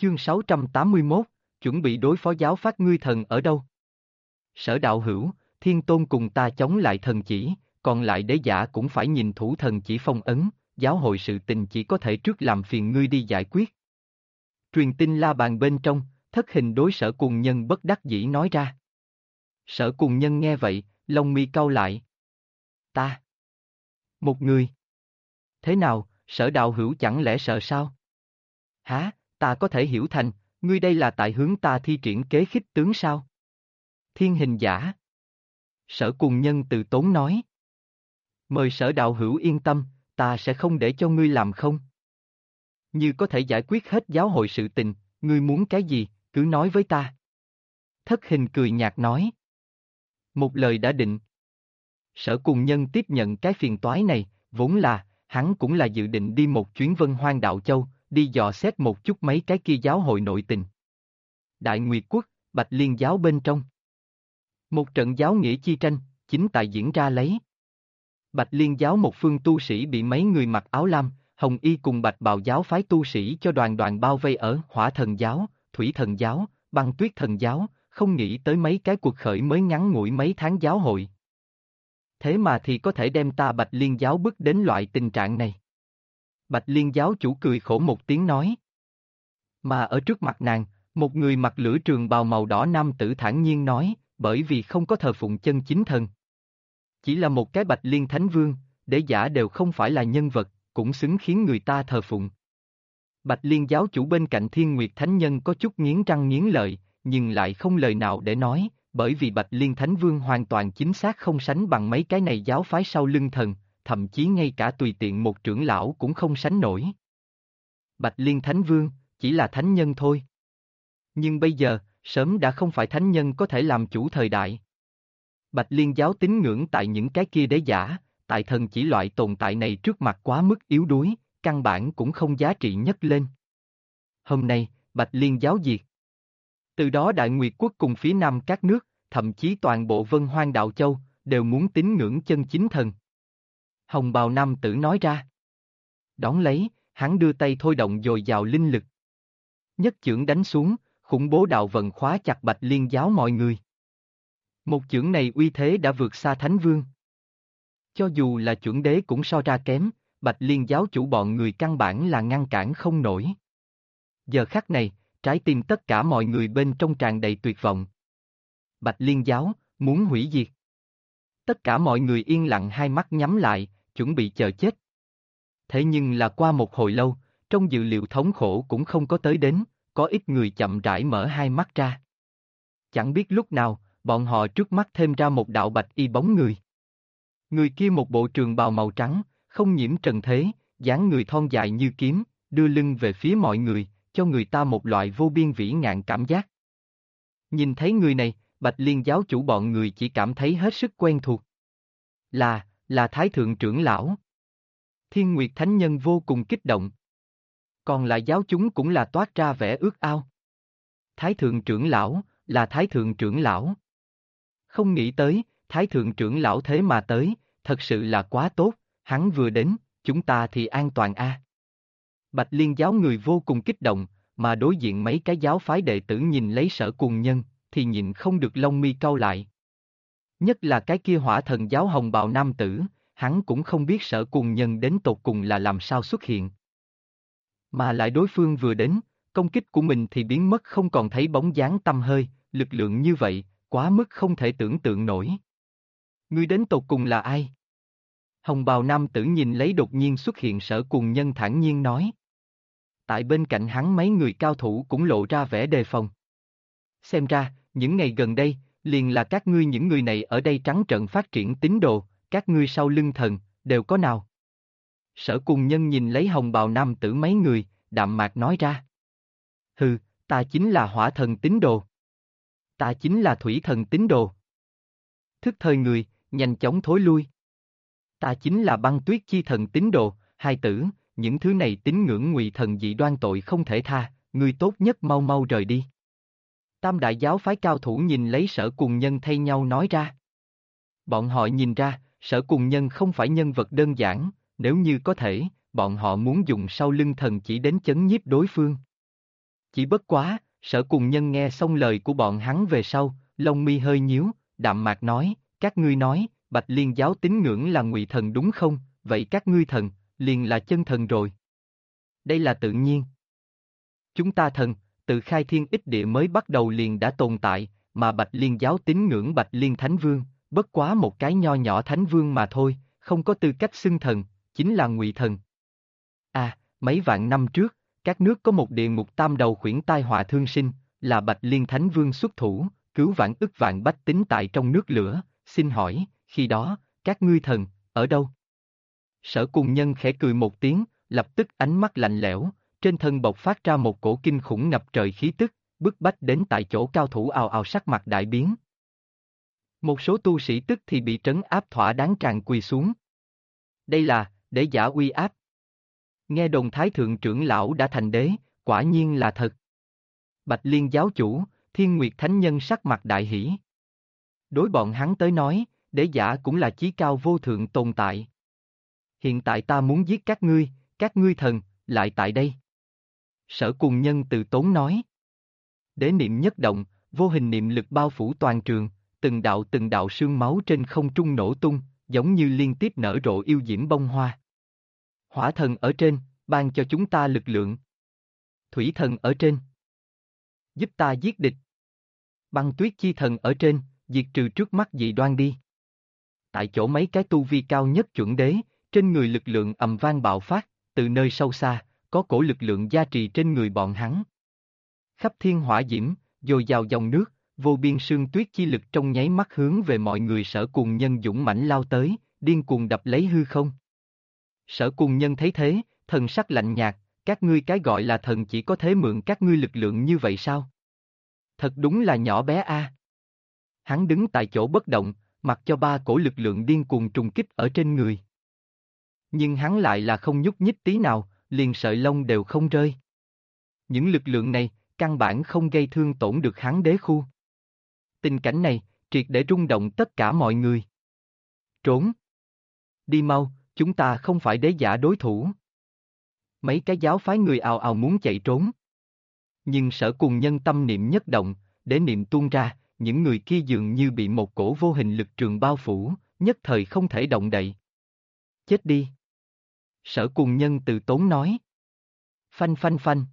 Chương 681, chuẩn bị đối phó giáo phát ngươi thần ở đâu? Sở đạo hữu, thiên tôn cùng ta chống lại thần chỉ, còn lại đế giả cũng phải nhìn thủ thần chỉ phong ấn, giáo hội sự tình chỉ có thể trước làm phiền ngươi đi giải quyết. Truyền tin la bàn bên trong, thất hình đối Sở Cùng Nhân bất đắc dĩ nói ra. Sở Cùng Nhân nghe vậy, lông mi cau lại. Ta? Một người? Thế nào, Sở đạo hữu chẳng lẽ sợ sao? Hả, ta có thể hiểu thành, ngươi đây là tại hướng ta thi triển kế khích tướng sao? Thiên hình giả. Sở Cùng Nhân từ tốn nói. Mời Sở đạo hữu yên tâm, ta sẽ không để cho ngươi làm không. Như có thể giải quyết hết giáo hội sự tình, ngươi muốn cái gì, cứ nói với ta. Thất hình cười nhạt nói. Một lời đã định. Sở Cùng Nhân tiếp nhận cái phiền toái này, vốn là, hắn cũng là dự định đi một chuyến Vân Hoang Đạo Châu, đi dò xét một chút mấy cái kia giáo hội nội tình. Đại Nguyệt Quốc, Bạch Liên giáo bên trong. Một trận giáo nghĩa chi tranh, chính tại diễn ra lấy. Bạch Liên giáo một phương tu sĩ bị mấy người mặc áo lam, hồng y cùng bạch bào giáo phái tu sĩ cho đoàn đoàn bao vây ở Hỏa Thần giáo, Thủy Thần giáo, Băng Tuyết Thần giáo, không nghĩ tới mấy cái cuộc khởi mới ngắn ngủi mấy tháng giáo hội. Thế mà thì có thể đem ta Bạch Liên giáo bức đến loại tình trạng này. Bạch Liên giáo chủ cười khổ một tiếng nói. Mà ở trước mặt nàng, một người mặc lửa trường bào màu đỏ nam tử thản nhiên nói, bởi vì không có thờ phụng chân chính thần. Chỉ là một cái Bạch Liên Thánh Vương, đế giả đều không phải là nhân vật, cũng xứng khiến người ta thờ phụng. Bạch Liên giáo chủ bên cạnh Thiên Nguyệt Thánh Nhân có chút nghiến răng nghiến lợi, nhưng lại không lời nào để nói, bởi vì Bạch Liên Thánh Vương hoàn toàn chính xác không sánh bằng mấy cái này giáo phái sau lưng thần, thậm chí ngay cả tùy tiện một trưởng lão cũng không sánh nổi. Bạch Liên Thánh Vương, chỉ là thánh nhân thôi. Nhưng bây giờ, sớm đã không phải thánh nhân có thể làm chủ thời đại. Bạch Liên giáo tín ngưỡng tại những cái kia đế giả, tại thần chỉ loại tồn tại này trước mặt quá mức yếu đuối, căn bản cũng không giá trị nhất lên. Hôm nay, Bạch Liên giáo diệt. Từ đó Đại Nguyệt Quốc cùng phía nam các nước, thậm chí toàn bộ Vân Hoang Đạo Châu, đều muốn tín ngưỡng chân chính thần. Hồng bào nam tử nói ra. Đón lấy, hắn đưa tay thôi động dồi dào linh lực. Nhất chưởng đánh xuống, khủng bố đạo vận khóa chặt Bạch Liên giáo mọi người. Một chưởng này uy thế đã vượt xa Thánh Vương. Cho dù là chuẩn đế cũng so ra kém, Bạch Liên giáo chủ bọn người căn bản là ngăn cản không nổi. Giờ khắc này, trái tim tất cả mọi người bên trong tràn đầy tuyệt vọng. Bạch Liên giáo, muốn hủy diệt. Tất cả mọi người yên lặng hai mắt nhắm lại, chuẩn bị chờ chết. Thế nhưng là qua một hồi lâu, trong dự liệu thống khổ cũng không có tới đến, có ít người chậm rãi mở hai mắt ra. Chẳng biết lúc nào, bọn họ trước mắt thêm ra một đạo bạch y bóng người. Người kia một bộ trường bào màu trắng, không nhiễm trần thế, dáng người thon dài như kiếm, đưa lưng về phía mọi người, cho người ta một loại vô biên vĩ ngạn cảm giác. Nhìn thấy người này, Bạch Liên giáo chủ bọn người chỉ cảm thấy hết sức quen thuộc. Là Thái Thượng trưởng lão. Thiên Nguyệt Thánh Nhân vô cùng kích động. Còn lại giáo chúng cũng là toát ra vẻ ước ao. Thái Thượng trưởng lão, là Thái Thượng trưởng lão. Không nghĩ tới, Thái Thượng trưởng lão thế mà tới, thật sự là quá tốt, hắn vừa đến, chúng ta thì an toàn a. Bạch Liên giáo người vô cùng kích động, mà đối diện mấy cái giáo phái đệ tử nhìn lấy Sở Cùng Nhân, thì nhịn không được lông mi cau lại. Nhất là cái kia Hỏa Thần giáo hồng bào nam tử, hắn cũng không biết Sở Cùng Nhân đến tột cùng là làm sao xuất hiện. Mà lại đối phương vừa đến, công kích của mình thì biến mất không còn thấy bóng dáng tăm hơi, lực lượng như vậy, quá mức không thể tưởng tượng nổi. Ngươi đến tột cùng là ai? Hồng bào nam tử nhìn lấy đột nhiên xuất hiện Sở Cùng Nhân thản nhiên nói. Tại bên cạnh hắn mấy người cao thủ cũng lộ ra vẻ đề phòng. Xem ra, những ngày gần đây, liền là các ngươi những người này ở đây trắng trợn phát triển tín đồ, các ngươi sau lưng thần, đều có nào? Sở Cùng Nhân nhìn lấy hồng bào nam tử mấy người, đạm mạc nói ra. Hừ, ta chính là Hỏa Thần tín đồ. Ta chính là Thủy Thần tín đồ. Thức thời người, nhanh chóng thối lui. Ta chính là Băng Tuyết chi thần tín đồ, hai tử, những thứ này tín ngưỡng ngụy thần dị đoan tội không thể tha, ngươi tốt nhất mau mau rời đi. Tam đại giáo phái cao thủ nhìn lấy Sở Cùng Nhân thay nhau nói ra. Bọn họ nhìn ra, Sở Cùng Nhân không phải nhân vật đơn giản, nếu như có thể, bọn họ muốn dùng sau lưng thần chỉ đến chấn nhiếp đối phương. Chỉ bất quá, Sở Cùng Nhân nghe xong lời của bọn hắn về sau, lông mi hơi nhíu, đạm mạc nói, các ngươi nói, Bạch Liên giáo tín ngưỡng là ngụy thần đúng không, vậy các ngươi thần, liền là chân thần rồi. Đây là tự nhiên. Chúng ta thần, từ khai thiên ích địa mới bắt đầu liền đã tồn tại, mà Bạch Liên giáo tín ngưỡng Bạch Liên Thánh Vương, bất quá một cái nho nhỏ Thánh Vương mà thôi, không có tư cách xưng thần, chính là ngụy thần. À, mấy vạn năm trước, các nước có một địa ngục tam đầu khuyển tai họa thương sinh, là Bạch Liên Thánh Vương xuất thủ, cứu vãn ức vạn bách tính tại trong nước lửa, xin hỏi, khi đó, các ngươi thần, ở đâu? Sở Cùng Nhân khẽ cười một tiếng, lập tức ánh mắt lạnh lẽo, trên thân bộc phát ra một cổ kinh khủng ngập trời khí tức, bức bách đến tại chỗ cao thủ ào ào sắc mặt đại biến. Một số tu sĩ tức thì bị trấn áp thỏa đáng tràn quỳ xuống. Đây là, để giả uy áp. Nghe đồn Thái Thượng trưởng lão đã thành đế, quả nhiên là thật. Bạch Liên giáo chủ, Thiên Nguyệt Thánh Nhân sắc mặt đại hỷ. Đối bọn hắn tới nói, đế giả cũng là chí cao vô thượng tồn tại. Hiện tại ta muốn giết các ngươi thần, lại tại đây. Sở Cùng Nhân từ tốn nói. Đế niệm nhất động, vô hình niệm lực bao phủ toàn trường, từng đạo sương máu trên không trung nổ tung, giống như liên tiếp nở rộ yêu diễm bông hoa. Hỏa thần ở trên, ban cho chúng ta lực lượng. Thủy thần ở trên, giúp ta giết địch. Băng tuyết chi thần ở trên, diệt trừ trước mắt dị đoan đi. Tại chỗ mấy cái tu vi cao nhất chuẩn đế, trên người lực lượng ầm vang bạo phát, từ nơi sâu xa, có cổ lực lượng gia trì trên người bọn hắn. Khắp thiên hỏa diễm, dồi dào dòng nước, vô biên sương tuyết chi lực trong nháy mắt hướng về mọi người Sở Cùng Nhân dũng mãnh lao tới, điên cuồng đập lấy hư không. Sở Cùng Nhân thấy thế, thần sắc lạnh nhạt, các ngươi cái gọi là thần chỉ có thể mượn các ngươi lực lượng như vậy sao? Thật đúng là nhỏ bé a. Hắn đứng tại chỗ bất động, mặc cho ba cổ lực lượng điên cuồng trùng kích ở trên người. Nhưng hắn lại là không nhúc nhích tí nào, liền sợi lông đều không rơi. Những lực lượng này, căn bản không gây thương tổn được hắn đế khu. Tình cảnh này, triệt để rung động tất cả mọi người. Trốn! Đi mau, chúng ta không phải đế giả đối thủ. Mấy cái giáo phái người ào ào muốn chạy trốn. Nhưng Sở Cùng Nhân tâm niệm nhất động, đế niệm tuôn ra, những người kia dường như bị một cổ vô hình lực trường bao phủ, nhất thời không thể động đậy. Chết đi! Sở Cùng Nhân từ tốn nói. Phanh phanh phanh.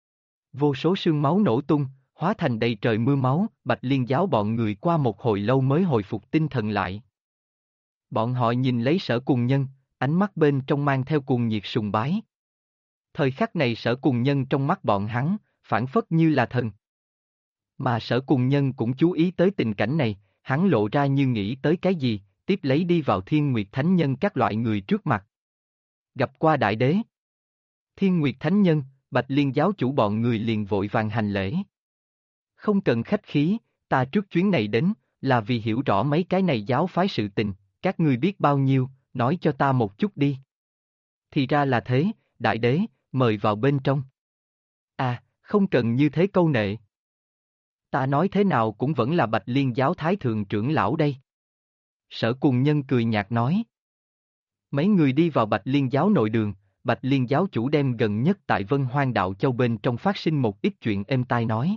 Vô số sương máu nổ tung, hóa thành đầy trời mưa máu, Bạch Liên giáo bọn người qua một hồi lâu mới hồi phục tinh thần lại. Bọn họ nhìn lấy Sở Cùng Nhân, ánh mắt bên trong mang theo cuồng nhiệt sùng bái. Thời khắc này Sở Cùng Nhân trong mắt bọn hắn, phảng phất như là thần. Mà Sở Cùng Nhân cũng chú ý tới tình cảnh này, hắn lộ ra như nghĩ tới cái gì, tiếp lấy đi vào Thiên Nguyệt Thánh Nhân các loại người trước mặt. Gặp qua Đại Đế. Thiên Nguyệt Thánh Nhân, Bạch Liên giáo chủ bọn người liền vội vàng hành lễ. Không cần khách khí, ta trước chuyến này đến, là vì hiểu rõ mấy cái này giáo phái sự tình, các ngươi biết bao nhiêu, nói cho ta một chút đi. Thì ra là thế, Đại Đế, mời vào bên trong. À, không cần như thế câu nệ. Ta nói thế nào cũng vẫn là Bạch Liên giáo thái thượng trưởng lão đây. Sở Cùng Nhân cười nhạt nói. Mấy người đi vào Bạch Liên giáo nội đường, Bạch Liên giáo chủ đem gần nhất tại Vân Hoang Đạo Châu bên trong phát sinh một ít chuyện êm tai nói.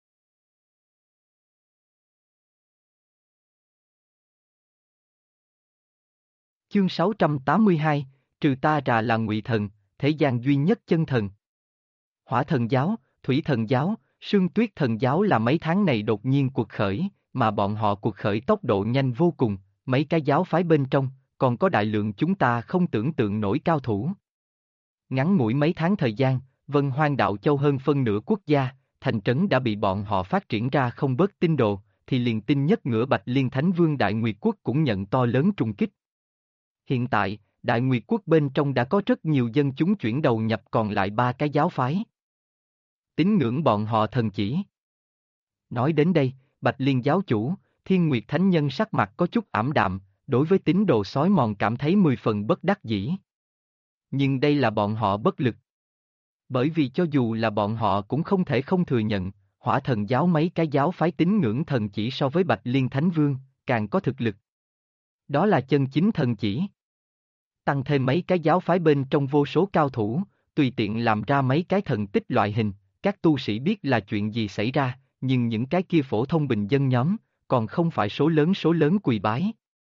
Chương 682, trừ ta ra là ngụy thần, thế gian duy nhất chân thần. Hỏa thần giáo, thủy thần giáo, sương tuyết thần giáo là mấy tháng này đột nhiên cuộc khởi, mà bọn họ cuộc khởi tốc độ nhanh vô cùng, mấy cái giáo phái bên trong, còn có đại lượng chúng ta không tưởng tượng nổi cao thủ. Ngắn ngủi mấy tháng thời gian, Vân Hoang Đạo Châu hơn phân nửa quốc gia, thành trấn đã bị bọn họ phát triển ra không bớt tinh đồ, thì liền tinh nhất ngửa Bạch Liên Thánh Vương Đại Nguyệt Quốc cũng nhận to lớn trùng kích. Hiện tại, Đại Nguyệt Quốc bên trong đã có rất nhiều dân chúng chuyển đầu nhập còn lại ba cái giáo phái. Tín ngưỡng bọn họ thần chỉ. Nói đến đây, Bạch Liên giáo chủ, Thiên Nguyệt Thánh Nhân sắc mặt có chút ảm đạm, đối với tín đồ sói mòn cảm thấy 10 phần bất đắc dĩ. Nhưng đây là bọn họ bất lực. Bởi vì cho dù là bọn họ cũng không thể không thừa nhận, Hỏa thần giáo mấy cái giáo phái tín ngưỡng thần chỉ so với Bạch Liên Thánh Vương, càng có thực lực. Đó là chân chính thần chỉ. Tăng thêm mấy cái giáo phái bên trong vô số cao thủ, tùy tiện làm ra mấy cái thần tích loại hình, các tu sĩ biết là chuyện gì xảy ra, nhưng những cái kia phổ thông bình dân nhóm, còn không phải số lớn quỳ bái.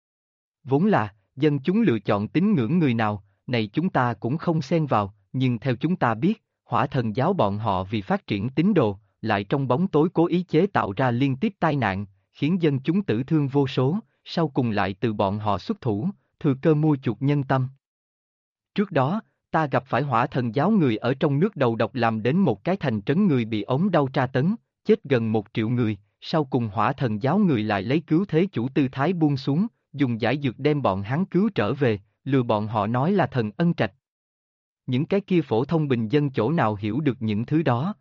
Vốn là, dân chúng lựa chọn tín ngưỡng người nào, này chúng ta cũng không xen vào, nhưng theo chúng ta biết, Hỏa Thần giáo bọn họ vì phát triển tín đồ, lại trong bóng tối cố ý chế tạo ra liên tiếp tai nạn, khiến dân chúng tử thương vô số, sau cùng lại từ bọn họ xuất thủ, thừa cơ mua chuộc nhân tâm. Trước đó, ta gặp phải Hỏa Thần giáo người ở trong nước đầu độc làm đến một cái thành trấn người bị ốm đau tra tấn, chết gần 1 triệu người, sau cùng Hỏa Thần giáo người lại lấy cứu thế chủ tư thái buông xuống, dùng giải dược đem bọn hắn cứu trở về, lừa bọn họ nói là thần ân trạch. Những cái kia phổ thông bình dân chỗ nào hiểu được những thứ đó.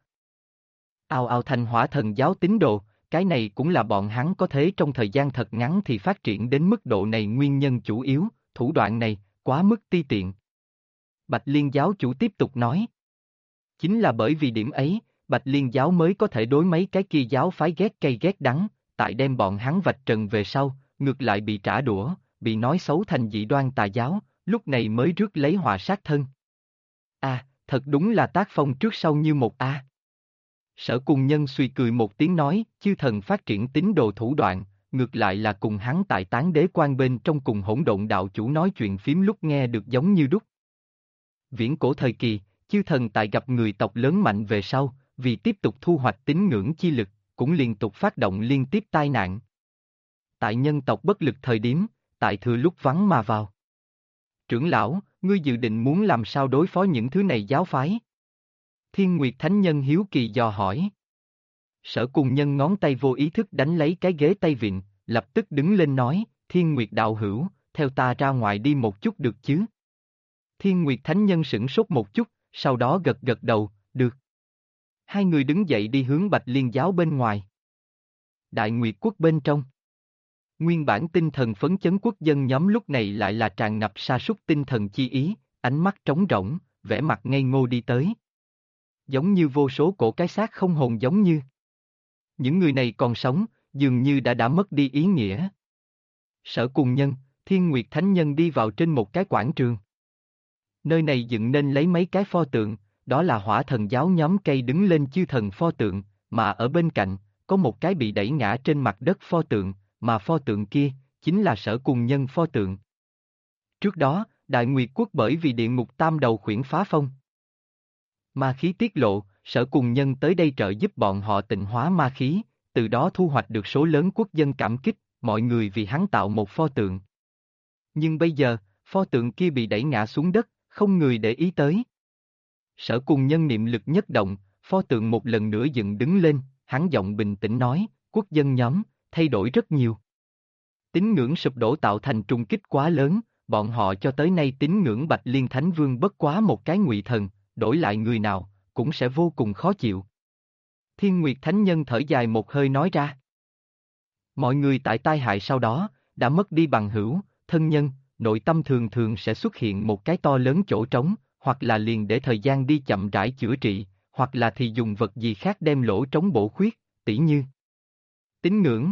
Ào ào thành Hỏa Thần giáo tín đồ, cái này cũng là bọn hắn có thể trong thời gian thật ngắn thì phát triển đến mức độ này nguyên nhân chủ yếu, thủ đoạn này, quá mức ti tiện. Bạch Liên giáo chủ tiếp tục nói. Chính là bởi vì điểm ấy, Bạch Liên giáo mới có thể đối mấy cái kia giáo phái ghét cay ghét đắng, tại đem bọn hắn vạch trần về sau, ngược lại bị trả đũa, bị nói xấu thành dị đoan tà giáo, lúc này mới rước lấy họa sát thân. Thật đúng là tác phong trước sau như một a. Sở Cùng Nhân suy cười một tiếng nói, chư thần phát triển tín đồ thủ đoạn, ngược lại là cùng hắn tại Tán Đế Quan bên trong cùng Hỗn Độn đạo chủ nói chuyện phím lúc nghe được giống như đúc. Viễn cổ thời kỳ, chư thần tại gặp người tộc lớn mạnh về sau, vì tiếp tục thu hoạch tín ngưỡng chi lực, cũng liên tục phát động liên tiếp tai nạn. Tại nhân tộc bất lực thời điểm, tại thừa lúc vắng mà vào. Trưởng lão, ngươi dự định muốn làm sao đối phó những thứ này giáo phái? Thiên Nguyệt Thánh Nhân hiếu kỳ dò hỏi. Sở Cùng Nhân ngón tay vô ý thức đánh lấy cái ghế tay vịn, lập tức đứng lên nói, Thiên Nguyệt đạo hữu, theo ta ra ngoài đi một chút được chứ? Thiên Nguyệt Thánh Nhân sửng sốt một chút, sau đó gật gật đầu, được. Hai người đứng dậy đi hướng Bạch Liên giáo bên ngoài. Đại Nguyệt quốc bên trong. Nguyên bản tinh thần phấn chấn quốc dân nhóm lúc này lại là tràn ngập sa sút tinh thần chi ý, ánh mắt trống rỗng, vẻ mặt ngây ngô đi tới. Giống như vô số cổ cái xác không hồn giống như. Những người này còn sống, dường như đã mất đi ý nghĩa. Sở Cùng Nhân, Thiên Nguyệt Thánh Nhân đi vào trên một cái quảng trường. Nơi này dựng nên lấy mấy cái pho tượng, đó là Hỏa Thần giáo nhóm cây đứng lên chư thần pho tượng, mà ở bên cạnh, có một cái bị đẩy ngã trên mặt đất pho tượng, mà pho tượng kia, chính là Sở Cùng Nhân pho tượng. Trước đó, Đại Nguyệt quốc bởi vì địa ngục tam đầu khuyển phá phong. Ma khí tiết lộ, Sở Cùng Nhân tới đây trợ giúp bọn họ tịnh hóa ma khí, từ đó thu hoạch được số lớn quốc dân cảm kích, mọi người vì hắn tạo một pho tượng. Nhưng bây giờ, pho tượng kia bị đẩy ngã xuống đất, không người để ý tới. Sở Cùng Nhân niệm lực nhất động, pho tượng một lần nữa dựng đứng lên, hắn giọng bình tĩnh nói, quốc dân nhóm, thay đổi rất nhiều. Tín ngưỡng sụp đổ tạo thành trùng kích quá lớn, bọn họ cho tới nay tín ngưỡng Bạch Liên Thánh Vương bất quá một cái ngụy thần, đổi lại người nào, cũng sẽ vô cùng khó chịu. Thiên Nguyệt Thánh Nhân thở dài một hơi nói ra. Mọi người tại tai hại sau đó, đã mất đi bằng hữu, thân nhân, nội tâm thường thường sẽ xuất hiện một cái to lớn chỗ trống, hoặc là liền để thời gian đi chậm rãi chữa trị, hoặc là thì dùng vật gì khác đem lỗ trống bổ khuyết, tỉ như tín ngưỡng.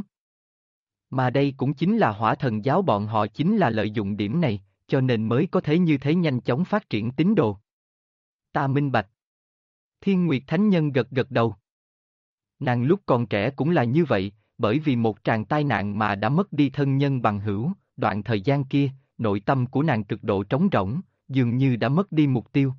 Mà đây cũng chính là Hỏa Thần giáo bọn họ chính là lợi dụng điểm này, cho nên mới có thể như thế nhanh chóng phát triển tín đồ. Ta minh bạch. Thiên Nguyệt Thánh Nhân gật gật đầu. Nàng lúc còn trẻ cũng là như vậy, bởi vì một tràng tai nạn mà đã mất đi thân nhân bằng hữu, đoạn thời gian kia, nội tâm của nàng cực độ trống rỗng, dường như đã mất đi mục tiêu.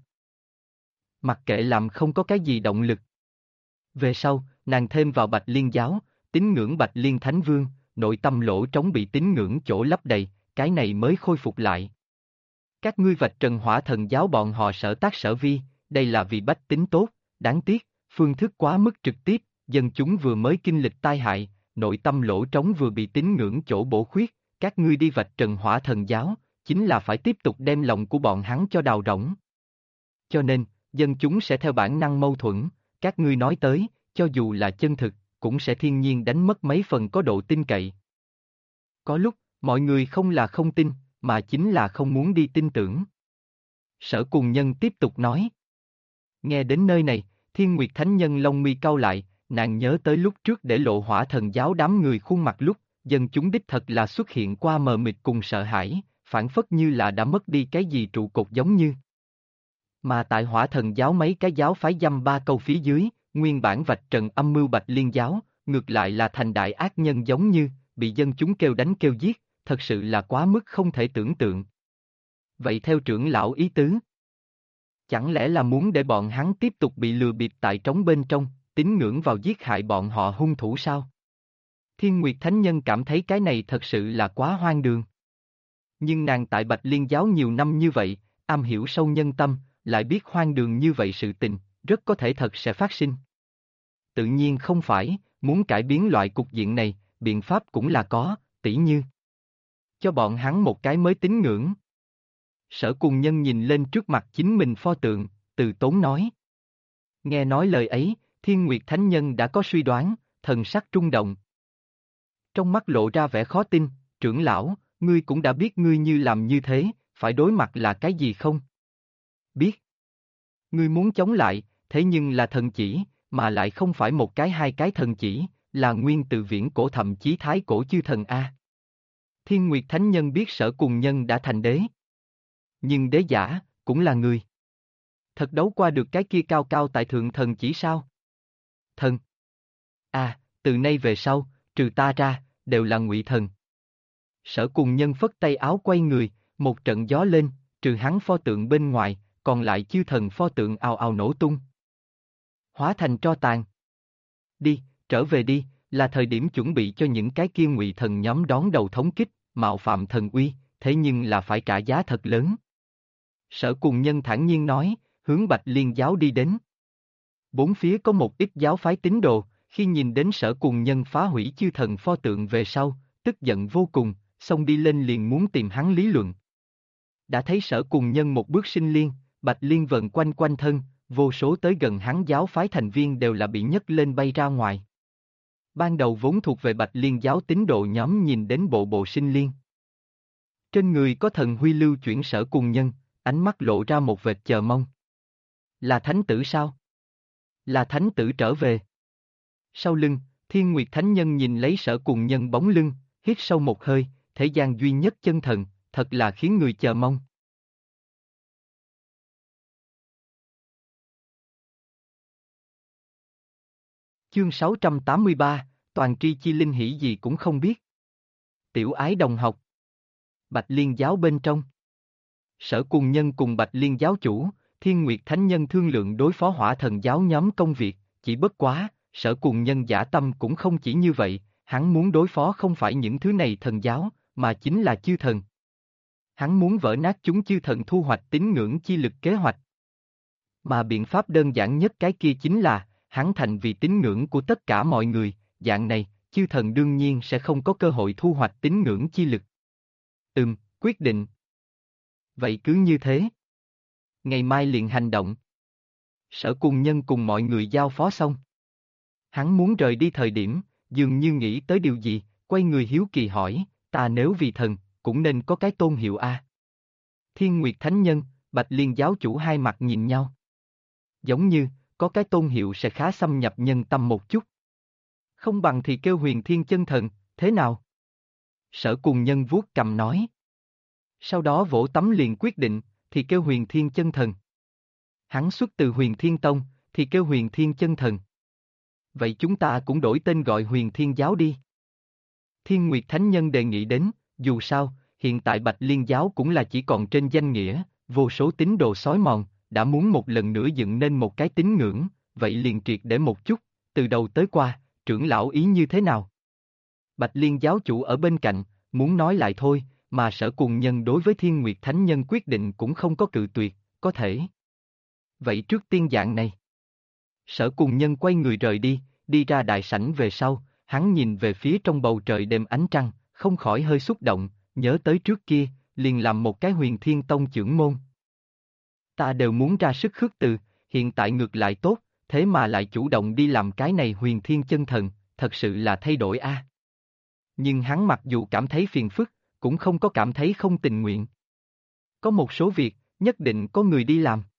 Mặc kệ làm không có cái gì động lực. Về sau, nàng thêm vào Bạch Liên giáo, tín ngưỡng Bạch Liên Thánh Vương, nội tâm lỗ trống bị tín ngưỡng chỗ lấp đầy, cái này mới khôi phục lại. Các ngươi vạch trần Hỏa Thần giáo bọn họ sở tác sở vi, đây là vì bách tính tốt, đáng tiếc, phương thức quá mức trực tiếp, dân chúng vừa mới kinh lịch tai hại, nội tâm lỗ trống vừa bị tín ngưỡng chỗ bổ khuyết, các ngươi đi vạch trần Hỏa Thần giáo, chính là phải tiếp tục đem lòng của bọn hắn cho đào rỗng. Cho nên, dân chúng sẽ theo bản năng mâu thuẫn, các ngươi nói tới, cho dù là chân thực, cũng sẽ thiên nhiên đánh mất mấy phần có độ tin cậy. Có lúc, mọi người không là không tin, mà chính là không muốn đi tin tưởng. Sở Cùng Nhân tiếp tục nói. Nghe đến nơi này, Thiên Nguyệt Thánh Nhân lông mi cau lại, nàng nhớ tới lúc trước để lộ Hỏa Thần giáo đám người khuôn mặt lúc, dân chúng đích thật là xuất hiện qua mờ mịt cùng sợ hãi, phản phất như là đã mất đi cái gì trụ cột giống như. Mà tại Hỏa Thần giáo mấy cái giáo phái dăm ba câu phía dưới, nguyên bản vạch trần âm mưu Bạch Liên giáo, ngược lại là thành đại ác nhân giống như, bị dân chúng kêu đánh kêu giết, thật sự là quá mức không thể tưởng tượng. Vậy theo trưởng lão ý tứ, chẳng lẽ là muốn để bọn hắn tiếp tục bị lừa bịp tại trống bên trong, tín ngưỡng vào giết hại bọn họ hung thủ sao? Thiên Nguyệt Thánh Nhân cảm thấy cái này thật sự là quá hoang đường. Nhưng nàng tại Bạch Liên giáo nhiều năm như vậy, am hiểu sâu nhân tâm, lại biết hoang đường như vậy sự tình, rất có thể thật sẽ phát sinh. Tự nhiên không phải, muốn cải biến loại cục diện này, biện pháp cũng là có, tỉ như cho bọn hắn một cái mới tín ngưỡng. Sở Cùng Nhân nhìn lên trước mặt chính mình pho tượng, từ tốn nói. Nghe nói lời ấy, Thiên Nguyệt Thánh Nhân đã có suy đoán, thần sắc trung động. Trong mắt lộ ra vẻ khó tin, trưởng lão, ngươi cũng đã biết ngươi như làm như thế, phải đối mặt là cái gì không? Biết. Ngươi muốn chống lại, thế nhưng là thần chỉ, mà lại không phải một cái hai cái thần chỉ, là nguyên từ viễn cổ thậm chí thái cổ chư thần A. Thiên Nguyệt Thánh Nhân biết Sở Cùng Nhân đã thành đế. Nhưng đế giả, cũng là người. Thật đấu qua được cái kia cao cao tại thượng thần chỉ sao? Thần. À, từ nay về sau, trừ ta ra, đều là ngụy thần. Sở Cùng Nhân phất tay áo quay người, một trận gió lên, trừ hắn pho tượng bên ngoài, còn lại chư thần pho tượng ào ào nổ tung. Hóa thành tro tàn. Đi, trở về đi, là thời điểm chuẩn bị cho những cái kia ngụy thần nhóm đón đầu thống kích, mạo phạm thần uy, thế nhưng là phải trả giá thật lớn. Sở Cùng Nhân thản nhiên nói, hướng Bạch Liên giáo đi đến. Bốn phía có một ít giáo phái tín đồ, khi nhìn đến Sở Cùng Nhân phá hủy chư thần pho tượng về sau, tức giận vô cùng, xông đi lên liền muốn tìm hắn lý luận. Đã thấy Sở Cùng Nhân một bước sinh liên, Bạch Liên vần quanh quanh thân, vô số tới gần hắn giáo phái thành viên đều là bị nhấc lên bay ra ngoài. Ban đầu vốn thuộc về Bạch Liên giáo tín đồ nhóm nhìn đến bộ bộ sinh liên. Trên người có thần huy lưu chuyển Sở Cùng Nhân, ánh mắt lộ ra một vệt chờ mong. Là thánh tử sao? Là thánh tử trở về. Sau lưng, Thiên Nguyệt Thánh Nhân nhìn lấy Sở Cùng Nhân bóng lưng, hít sâu một hơi, thế gian duy nhất chân thần, thật là khiến người chờ mong. Chương 683, toàn tri chi linh hỉ gì cũng không biết. Tiểu ái đồng học. Bạch Liên giáo bên trong. Sở Cùng Nhân cùng Bạch Liên giáo chủ, Thiên Nguyệt Thánh Nhân thương lượng đối phó Hỏa Thần giáo nhóm công việc, chỉ bất quá, Sở Cùng Nhân dã tâm cũng không chỉ như vậy, hắn muốn đối phó không phải những thứ này thần giáo, mà chính là chư thần. Hắn muốn vỡ nát chúng chư thần thu hoạch tín ngưỡng chi lực kế hoạch. Mà biện pháp đơn giản nhất cái kia chính là, hắn thành vì tín ngưỡng của tất cả mọi người, dạng này, chư thần đương nhiên sẽ không có cơ hội thu hoạch tín ngưỡng chi lực. Quyết định. Vậy cứ như thế. Ngày mai liền hành động. Sở Cùng Nhân cùng mọi người giao phó xong. Hắn muốn rời đi thời điểm, dường như nghĩ tới điều gì, quay người hiếu kỳ hỏi, ta nếu vì thần, cũng nên có cái tôn hiệu a. Thiên Nguyệt Thánh Nhân, Bạch Liên giáo chủ hai mặt nhìn nhau. Giống như, có cái tôn hiệu sẽ khá xâm nhập nhân tâm một chút. Không bằng thì kêu Huyền Thiên Chân Thần, thế nào? Sở Cùng Nhân vuốt cầm nói. Sau đó vỗ tấm liền quyết định, thì kêu Huyền Thiên Chân Thần. Hắn xuất từ Huyền Thiên Tông, thì kêu Huyền Thiên Chân Thần. Vậy chúng ta cũng đổi tên gọi Huyền Thiên Giáo đi. Thiên Nguyệt Thánh Nhân đề nghị đến, dù sao, hiện tại Bạch Liên Giáo cũng là chỉ còn trên danh nghĩa, vô số tín đồ sói mòn, đã muốn một lần nữa dựng nên một cái tín ngưỡng, vậy liền triệt để một chút, từ đầu tới qua, trưởng lão ý như thế nào? Bạch Liên Giáo chủ ở bên cạnh, muốn nói lại thôi, mà Sở Cùng Nhân đối với Thiên Nguyệt Thánh Nhân quyết định cũng không có cự tuyệt, có thể. Vậy trước tiên dạng này. Sở Cùng Nhân quay người rời đi, đi ra đại sảnh về sau, hắn nhìn về phía trong bầu trời đêm ánh trăng, không khỏi hơi xúc động, nhớ tới trước kia, liền làm một cái Huyền Thiên Tông trưởng môn. Ta đều muốn ra sức khước từ, hiện tại ngược lại tốt, thế mà lại chủ động đi làm cái này Huyền Thiên Chân Thần, thật sự là thay đổi a. Nhưng hắn mặc dù cảm thấy phiền phức, cũng không có cảm thấy không tình nguyện. Có một số việc, nhất định có người đi làm.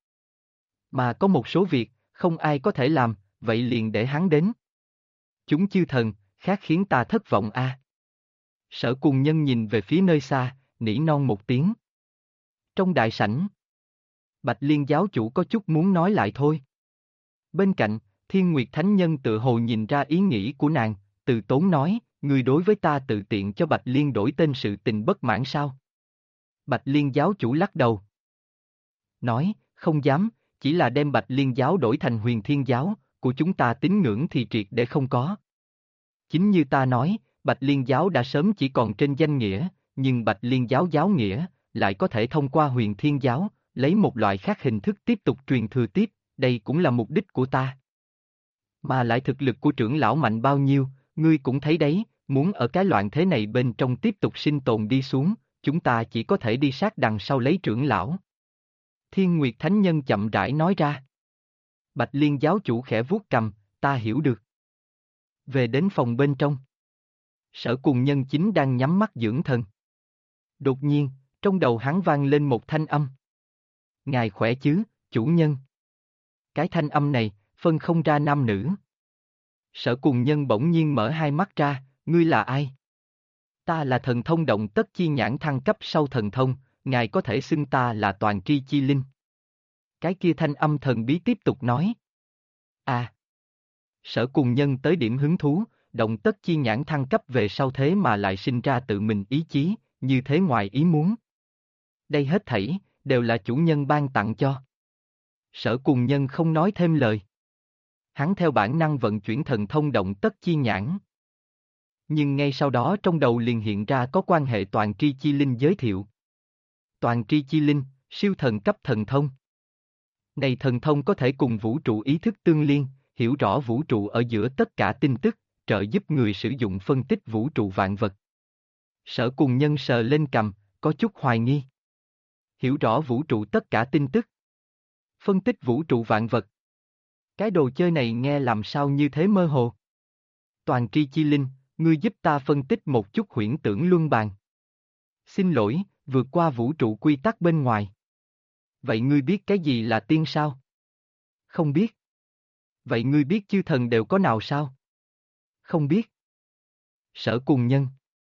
Mà có một số việc, không ai có thể làm, vậy liền để hắn đến. Chúng chư thần, khác khiến ta thất vọng a. Sở Cùng Nhân nhìn về phía nơi xa, nỉ non một tiếng. Trong đại sảnh, Bạch Liên giáo chủ có chút muốn nói lại thôi. Bên cạnh, Thiên Nguyệt Thánh Nhân tự hồ nhìn ra ý nghĩ của nàng, từ tốn nói, ngươi đối với ta tự tiện cho Bạch Liên đổi tên sự tình bất mãn sao? Bạch Liên giáo chủ lắc đầu. Nói, không dám, chỉ là đem Bạch Liên giáo đổi thành Huyền Thiên giáo, của chúng ta tín ngưỡng thì triệt để không có. Chính như ta nói, Bạch Liên giáo đã sớm chỉ còn trên danh nghĩa, nhưng Bạch Liên giáo giáo nghĩa, lại có thể thông qua Huyền Thiên giáo, lấy một loại khác hình thức tiếp tục truyền thừa tiếp, đây cũng là mục đích của ta. Mà lại thực lực của trưởng lão mạnh bao nhiêu, ngươi cũng thấy đấy, muốn ở cái loạn thế này bên trong tiếp tục sinh tồn đi xuống, chúng ta chỉ có thể đi sát đằng sau lấy trưởng lão. Thiên Nguyệt Thánh Nhân chậm rãi nói ra. Bạch Liên giáo chủ khẽ vuốt cầm, ta hiểu được. Về đến phòng bên trong. Sở Cùng Nhân chính đang nhắm mắt dưỡng thần. Đột nhiên, trong đầu hắn vang lên một thanh âm. Ngài khỏe chứ, chủ nhân. Cái thanh âm này, phân không ra nam nữ. Sở Cùng Nhân bỗng nhiên mở hai mắt ra, ngươi là ai? Ta là thần thông động tất chi nhãn thăng cấp sau thần thông, ngài có thể xưng ta là toàn tri chi linh. Cái kia thanh âm thần bí tiếp tục nói. À. Sở Cùng Nhân tới điểm hứng thú, động tất chi nhãn thăng cấp về sau thế mà lại sinh ra tự mình ý chí, như thế ngoài ý muốn. Đây hết thảy, đều là chủ nhân ban tặng cho. Sở Cùng Nhân không nói thêm lời. Hắn theo bản năng vận chuyển thần thông động tất chi nhãn. Nhưng ngay sau đó trong đầu liền hiện ra có quan hệ toàn tri chi linh giới thiệu. Toàn tri chi linh, siêu thần cấp thần thông. Này thần thông có thể cùng vũ trụ ý thức tương liên, hiểu rõ vũ trụ ở giữa tất cả tin tức, trợ giúp người sử dụng phân tích vũ trụ vạn vật. Sở Cùng Nhân sờ lên cằm, có chút hoài nghi. Hiểu rõ vũ trụ tất cả tin tức. Phân tích vũ trụ vạn vật. Cái đồ chơi này nghe làm sao như thế mơ hồ. Toàn tri chi linh, ngươi giúp ta phân tích một chút huyễn tưởng luân bàn. Xin lỗi, vượt qua vũ trụ quy tắc bên ngoài. Vậy ngươi biết cái gì là tiên sao? Không biết. Vậy ngươi biết chư thần đều có nào sao? Không biết. Sở Cùng Nhân.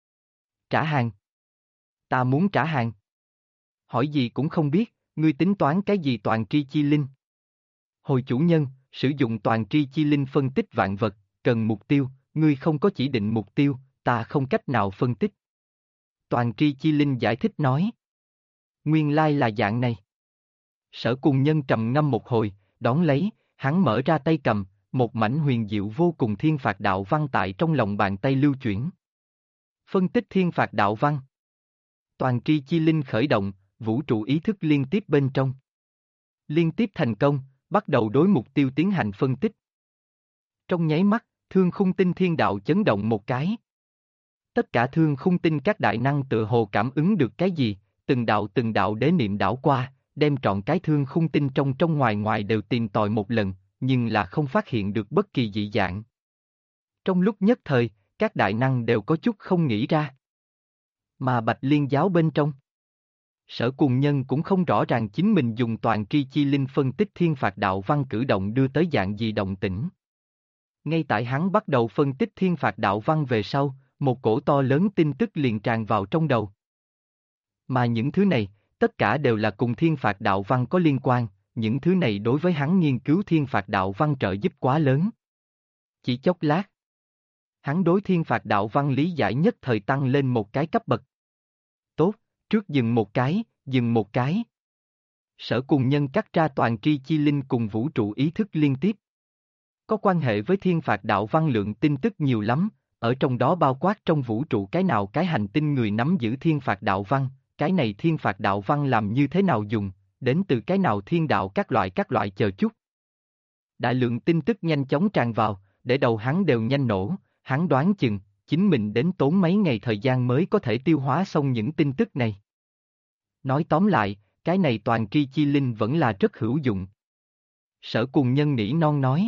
Trả hàng. Ta muốn trả hàng. Hỏi gì cũng không biết, ngươi tính toán cái gì toàn tri chi linh? Hồi chủ nhân, sử dụng toàn tri chi linh phân tích vạn vật, cần mục tiêu, ngươi không có chỉ định mục tiêu, ta không cách nào phân tích. Toàn tri chi linh giải thích nói. Nguyên lai là dạng này. Sở Cùng Nhân trầm ngâm một hồi, đón lấy, hắn mở ra tay cầm, một mảnh huyền diệu vô cùng thiên phạt đạo văn tại trong lòng bàn tay lưu chuyển. Phân tích thiên phạt đạo văn. Toàn tri chi linh khởi động, vũ trụ ý thức liên tiếp bên trong. Liên tiếp thành công, bắt đầu đối mục tiêu tiến hành phân tích. Trong nháy mắt, thương khung tinh thiên đạo chấn động một cái. Tất cả thương khung tinh các đại năng tựa hồ cảm ứng được cái gì, từng đạo đế niệm đảo qua, đem trọn cái thương khung tinh trong ngoài ngoài đều tìm tòi một lần, nhưng là không phát hiện được bất kỳ dị dạng. Trong lúc nhất thời, các đại năng đều có chút không nghĩ ra. Mà Bạch Liên giáo bên trong, Sở Cùng Nhân cũng không rõ ràng chính mình dùng toàn tri chi linh phân tích thiên phạt đạo văn cử động đưa tới dạng gì động tĩnh. Ngay tại hắn bắt đầu phân tích thiên phạt đạo văn về sau, một cổ to lớn tin tức liền tràn vào trong đầu. Mà những thứ này, tất cả đều là cùng thiên phạt đạo văn có liên quan, những thứ này đối với hắn nghiên cứu thiên phạt đạo văn trợ giúp quá lớn. Chỉ chốc lát, hắn đối thiên phạt đạo văn lý giải nhất thời tăng lên một cái cấp bậc. Tốt, trước dừng một cái. Sở Cùng Nhân cắt ra toàn tri chi linh cùng vũ trụ ý thức liên tiếp. Có quan hệ với thiên phạt đạo văn lượng tin tức nhiều lắm, ở trong đó bao quát trong vũ trụ cái nào cái hành tinh người nắm giữ thiên phạt đạo văn, cái này thiên phạt đạo văn làm như thế nào dùng, đến từ cái nào thiên đạo các loại chờ chút. Đại lượng tin tức nhanh chóng tràn vào, để đầu hắn đều nhanh nổ, hắn đoán chừng, chính mình đến tốn mấy ngày thời gian mới có thể tiêu hóa xong những tin tức này. Nói tóm lại, cái này toàn tri chi linh vẫn là rất hữu dụng. Sở Cùng Nhân nỉ non nói.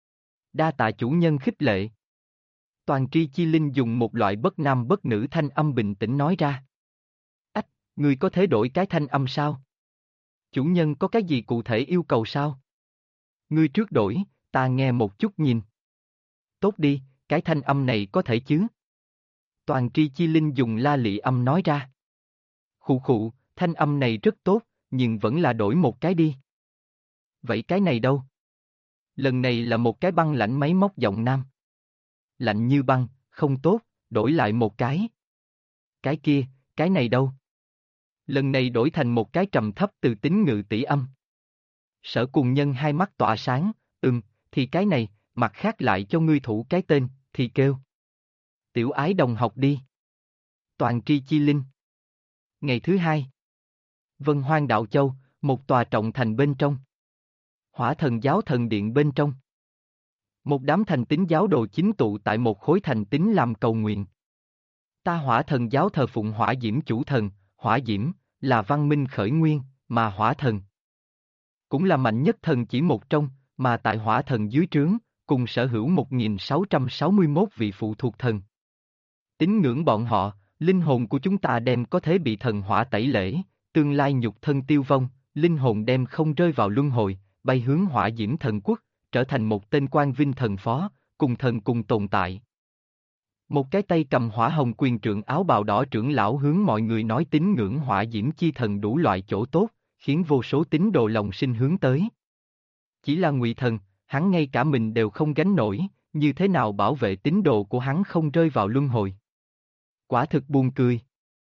Đa tạ chủ nhân khích lệ. Toàn tri chi linh dùng một loại bất nam bất nữ thanh âm bình tĩnh nói ra. Ách, người có thể đổi cái thanh âm sao? Chủ nhân có cái gì cụ thể yêu cầu sao? Ngươi trước đổi, ta nghe một chút nhìn. Tốt đi, cái thanh âm này có thể chứ? Toàn tri chi linh dùng la lị âm nói ra. Khụ khụ, thanh âm này rất tốt, nhưng vẫn là đổi một cái đi. Vậy cái này đâu? Lần này là một cái băng lãnh máy móc giọng nam. Lạnh như băng, không tốt, đổi lại một cái. Cái kia, cái này đâu? Lần này đổi thành một cái trầm thấp từ tính ngự tỷ âm. Sở Cùng Nhân hai mắt tỏa sáng, thì cái này, mặt khác lại cho ngươi thủ cái tên, thì kêu. Tiểu ái đồng học đi. Toàn tri chi linh. Ngày thứ hai. Vân Hoang Đạo Châu, một tòa trọng thành bên trong. Hỏa Thần Giáo Thần Điện bên trong. Một đám thành tín giáo đồ chính tụ tại một khối thành tín làm cầu nguyện. Ta Hỏa Thần Giáo thờ phụng Hỏa Diễm chủ thần, Hỏa Diễm là văn minh khởi nguyên, mà Hỏa Thần cũng là mạnh nhất thần chỉ một trong, mà tại Hỏa Thần dưới trướng, cùng sở hữu 1661 vị phụ thuộc thần. Tín ngưỡng bọn họ, linh hồn của chúng ta đem có thể bị thần hỏa tẩy lễ, tương lai nhục thân tiêu vong, linh hồn đem không rơi vào luân hồi, bay hướng Hỏa Diễm thần quốc, trở thành một tên quan vinh thần phó, cùng thần cùng tồn tại. Một cái tay cầm hỏa hồng quyền trượng áo bào đỏ trưởng lão hướng mọi người nói tín ngưỡng Hỏa Diễm chi thần đủ loại chỗ tốt, khiến vô số tín đồ lòng sinh hướng tới. Chỉ là Ngụy Thần, hắn ngay cả mình đều không gánh nổi, như thế nào bảo vệ tín đồ của hắn không rơi vào luân hồi. Quả thực buồn cười.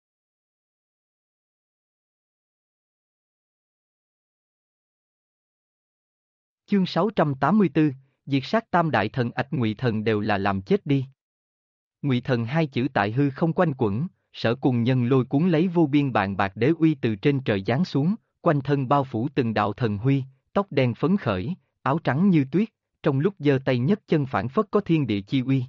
Chương 684, diệt sát tam đại thần ạch Ngụy Thần đều là làm chết đi. Ngụy Thần hai chữ tại hư không quanh quẩn, Sở Cùng Nhân lôi cuốn lấy vô biên bàn bạc đế uy từ trên trời giáng xuống, quanh thân bao phủ từng đạo thần huy, tóc đen phấn khởi, áo trắng như tuyết, trong lúc giơ tay nhấc chân phảng phất có thiên địa chi uy.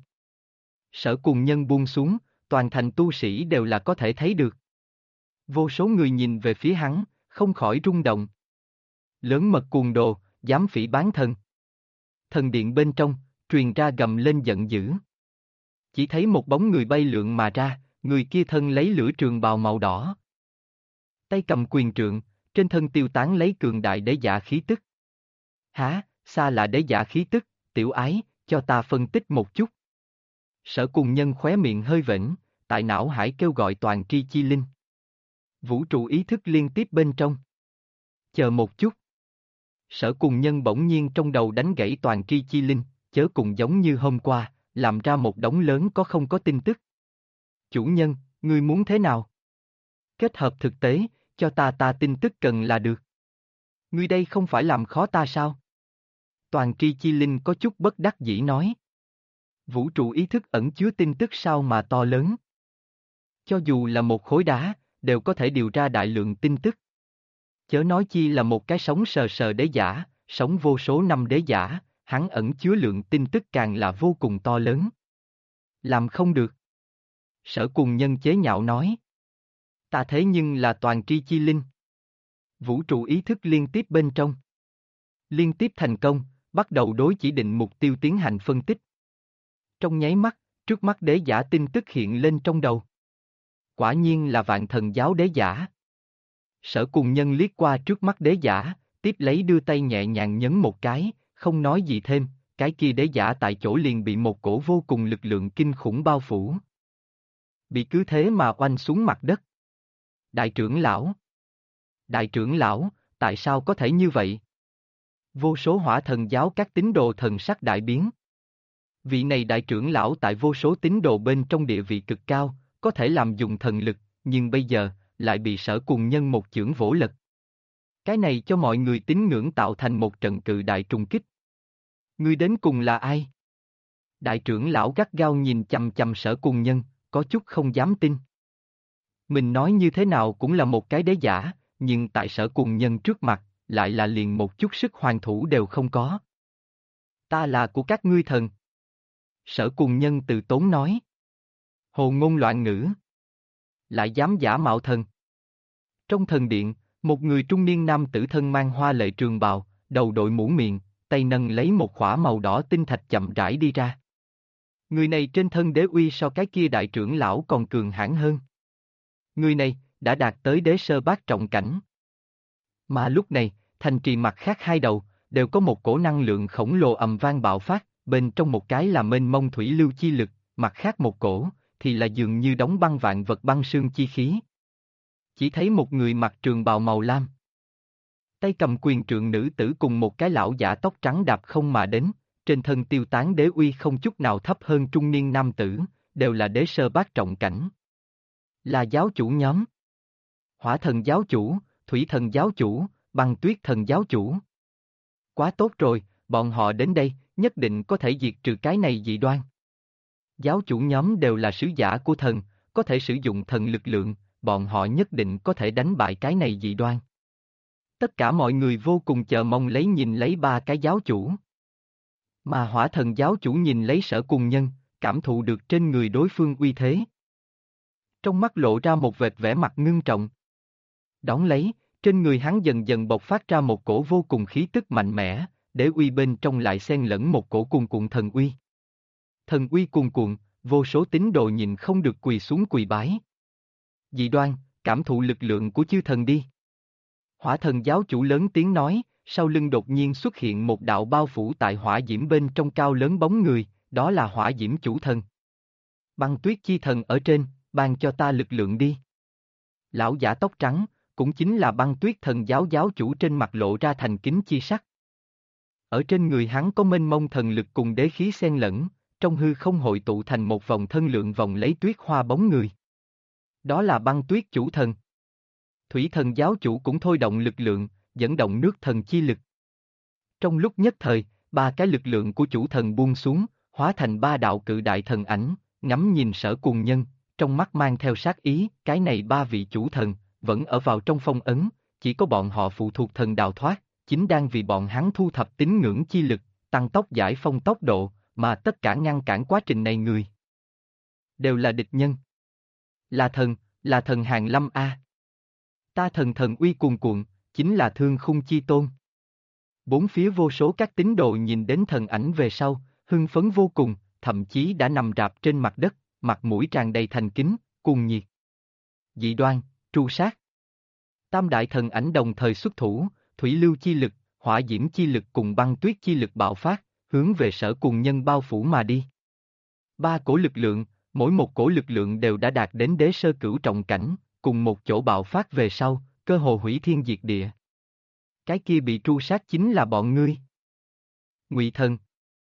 Sở Cùng Nhân buông xuống, toàn thành tu sĩ đều là có thể thấy được. Vô số người nhìn về phía hắn, không khỏi rung động. Lớn mật cuồng đồ, dám phỉ báng thần. Thần điện bên trong, truyền ra gầm lên giận dữ. Chỉ thấy một bóng người bay lượn mà ra, người kia thân lấy lửa trường bào màu đỏ. Tay cầm quyền trượng, trên thân tiêu tán lấy cường đại đế giả khí tức. Hả, xa là đế giả khí tức, tiểu ái, cho ta phân tích một chút. Sở Cùng Nhân khóe miệng hơi vểnh, tại não hải kêu gọi toàn tri chi linh. Vũ trụ ý thức liên tiếp bên trong. Chờ một chút. Sở Cùng Nhân bỗng nhiên trong đầu đánh gãy toàn tri chi linh, chớ cùng giống như hôm qua, làm ra một đống lớn có không có tin tức. Chủ nhân, ngươi muốn thế nào? Kết hợp thực tế, cho ta tin tức cần là được. Ngươi đây không phải làm khó ta sao? Toàn tri chi linh có chút bất đắc dĩ nói. Vũ trụ ý thức ẩn chứa tin tức sao mà to lớn. Cho dù là một khối đá, đều có thể điều ra đại lượng tin tức. Chớ nói chi là một cái sống sờ sờ đế giả, sống vô số năm đế giả, hắn ẩn chứa lượng tin tức càng là vô cùng to lớn. Làm không được. Sở Cùng Nhân chế nhạo nói. Ta thế nhưng là toàn tri chi linh. Vũ trụ ý thức liên tiếp bên trong. Liên tiếp thành công, bắt đầu đối chỉ định mục tiêu tiến hành phân tích. Trong nháy mắt, trước mắt đế giả tin tức hiện lên trong đầu. Quả nhiên là Vạn Thần Giáo đế giả. Sở Cùng Nhân liếc qua trước mắt đế giả, tiếp lấy đưa tay nhẹ nhàng nhấn một cái, không nói gì thêm, cái kia đế giả tại chỗ liền bị một cổ vô cùng lực lượng kinh khủng bao phủ. Bị cứ thế mà oanh xuống mặt đất. Đại trưởng lão! Đại trưởng lão, tại sao có thể như vậy? Vô số Hỏa Thần Giáo các tín đồ thần sắc đại biến. Vị này đại trưởng lão tại vô số tín đồ bên trong địa vị cực cao, có thể làm dùng thần lực, nhưng bây giờ, lại bị Sở Cùng Nhân một chưởng vỗ lật. Cái này cho mọi người tín ngưỡng tạo thành một trận cự đại trùng kích. Ngươi đến cùng là ai? Đại trưởng lão gắt gao nhìn chằm chằm Sở Cùng Nhân, có chút không dám tin. Mình nói như thế nào cũng là một cái đế giả, nhưng tại Sở Cùng Nhân trước mặt, lại là liền một chút sức hoàn thủ đều không có. Ta là của các ngươi thần. Sở Cùng Nhân từ tốn nói. Hồ ngôn loạn ngữ. Lại dám giả mạo thần. Trong thần điện, một người trung niên nam tử thân mang hoa lệ trường bào, đầu đội mũ miệng, tay nâng lấy một khỏa màu đỏ tinh thạch chậm rãi đi ra. Người này trên thân đế uy so cái kia đại trưởng lão còn cường hãn hơn. Người này, đã đạt tới đế sơ bát trọng cảnh. Mà lúc này, thành trì mặt khác hai đầu, đều có một cổ năng lượng khổng lồ ầm vang bạo phát, bên trong một cái là mênh mông thủy lưu chi lực, mặt khác một cổ, thì là dường như đóng băng vạn vật băng sương chi khí. Chỉ thấy một người mặc trường bào màu lam. Tay cầm quyền trượng nữ tử cùng một cái lão giả tóc trắng đạp không mà đến, trên thân tiêu tán đế uy không chút nào thấp hơn trung niên nam tử, đều là đế sơ bát trọng cảnh. Là giáo chủ nhóm. Hỏa thần giáo chủ, thủy thần giáo chủ, băng tuyết thần giáo chủ. Quá tốt rồi, bọn họ đến đây, nhất định có thể diệt trừ cái này dị đoan. Giáo chủ nhóm đều là sứ giả của thần, có thể sử dụng thần lực lượng, bọn họ nhất định có thể đánh bại cái này dị đoan. Tất cả mọi người vô cùng chờ mong lấy nhìn lấy ba cái giáo chủ. Mà hỏa thần giáo chủ nhìn lấy Sở Cùng Nhân, cảm thụ được trên người đối phương uy thế. Trong mắt lộ ra một vệt vẻ mặt ngưng trọng. Đón lấy, trên người hắn dần dần bộc phát ra một cổ vô cùng khí tức mạnh mẽ, đế uy bên trong lại xen lẫn một cổ cuồn cuộn thần uy. Thần uy cuồn cuộn, vô số tín đồ nhìn không được quỳ xuống quỳ bái. Dị đoan, cảm thụ lực lượng của chư thần đi. Hỏa thần giáo chủ lớn tiếng nói, sau lưng đột nhiên xuất hiện một đạo bao phủ tại hỏa diễm bên trong cao lớn bóng người, đó là hỏa diễm chủ thần. Băng tuyết chi thần ở trên, ban cho ta lực lượng đi. Lão giả tóc trắng, cũng chính là băng tuyết thần giáo giáo chủ trên mặt lộ ra thành kính chi sắc. Ở trên người hắn có mênh mông thần lực cùng đế khí xen lẫn, trong hư không hội tụ thành một vòng thân lượng vòng lấy tuyết hoa bóng người. Đó là băng tuyết chủ thần. Thủy thần giáo chủ cũng thôi động lực lượng, dẫn động nước thần chi lực. Trong lúc nhất thời, ba cái lực lượng của chủ thần buông xuống, hóa thành ba đạo cự đại thần ảnh, ngắm nhìn Sở Cùng Nhân, trong mắt mang theo sát ý, cái này ba vị chủ thần, vẫn ở vào trong phong ấn, chỉ có bọn họ phụ thuộc thần đào thoát, chính đang vì bọn hắn thu thập tín ngưỡng chi lực, tăng tốc giải phong tốc độ, mà tất cả ngăn cản quá trình này người. Đều là địch nhân. Là thần Hàng Lâm A. Ta thần uy cuồn cuộn, chính là Thương Khung Chi Tôn. Bốn phía vô số các tín đồ nhìn đến thần ảnh về sau, hưng phấn vô cùng, thậm chí đã nằm rạp trên mặt đất, mặt mũi tràn đầy thành kính, cuồng nhiệt. Dị đoan, tru sát. Tam đại thần ảnh đồng thời xuất thủ, thủy lưu chi lực, hỏa diễm chi lực cùng băng tuyết chi lực bạo phát, hướng về Sở Cùng Nhân bao phủ mà đi. Ba cổ lực lượng, mỗi một cổ lực lượng đều đã đạt đến đế sơ cửu trọng cảnh, cùng một chỗ bạo phát về sau, cơ hồ hủy thiên diệt địa. Cái kia bị tru sát chính là bọn ngươi. Ngụy Thần.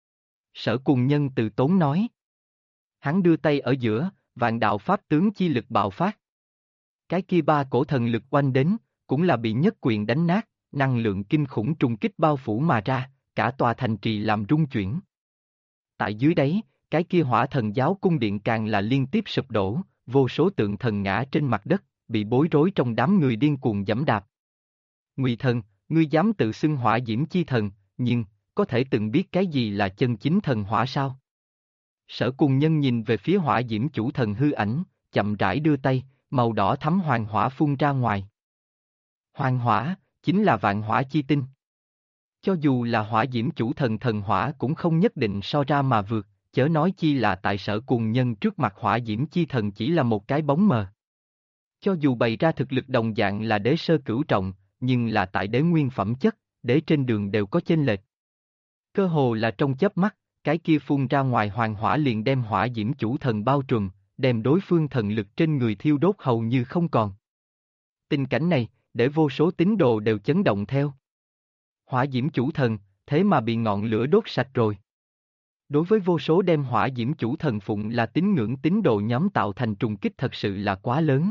Sở Cùng Nhân từ tốn nói. Hắn đưa tay ở giữa, vạn đạo pháp tướng chi lực bạo phát. Cái kia ba cổ thần lực oanh đến, cũng là bị nhất quyền đánh nát, năng lượng kinh khủng trùng kích bao phủ mà ra, cả tòa thành trì làm rung chuyển. Tại dưới đáy, cái kia hỏa thần giáo cung điện càng là liên tiếp sụp đổ, vô số tượng thần ngã trên mặt đất, bị bối rối trong đám người điên cuồng giẫm đạp. Ngụy Thần, ngươi dám tự xưng hỏa diễm chi thần, nhưng, có thể từng biết cái gì là chân chính thần hỏa sao? Sở Cùng Nhân nhìn về phía hỏa diễm chủ thần hư ảnh, chậm rãi đưa tay, màu đỏ thắm hoàng hỏa phun ra ngoài. Hoàng hỏa, chính là vạn hỏa chi tinh. Cho dù là hỏa diễm chủ thần thần hỏa cũng không nhất định so ra mà vượt, chớ nói chi là tại Sở Cùng Nhân trước mặt hỏa diễm chi thần chỉ là một cái bóng mờ. Cho dù bày ra thực lực đồng dạng là đế sơ cửu trọng, nhưng là tại đế nguyên phẩm chất, đế trên đường đều có chênh lệch. Cơ hồ là trong chớp mắt, cái kia phun ra ngoài hoàng hỏa liền đem hỏa diễm chủ thần bao trùm, đem đối phương thần lực trên người thiêu đốt hầu như không còn. Tình cảnh này, để vô số tín đồ đều chấn động theo. Hỏa diễm chủ thần, thế mà bị ngọn lửa đốt sạch rồi. Đối với vô số đem hỏa diễm chủ thần phụng là tín ngưỡng tín đồ nhóm tạo thành trùng kích thật sự là quá lớn.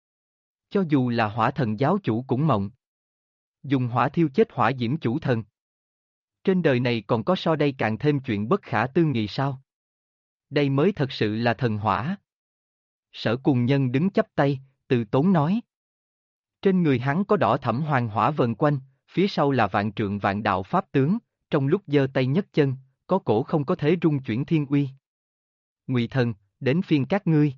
Cho dù là hỏa thần giáo chủ cũng mộng. Dùng hỏa thiêu chết hỏa diễm chủ thần. Trên đời này còn có so đây càng thêm chuyện bất khả tư nghị sao? Đây mới thật sự là thần hỏa. Sở Cùng Nhân đứng chắp tay, từ tốn nói. Trên người hắn có đỏ thẫm hoàng hỏa vần quanh, phía sau là vạn trượng vạn đạo pháp tướng, trong lúc giơ tay nhấc chân, có cổ không có thể rung chuyển thiên uy. Ngụy Thần, đến phiên các ngươi.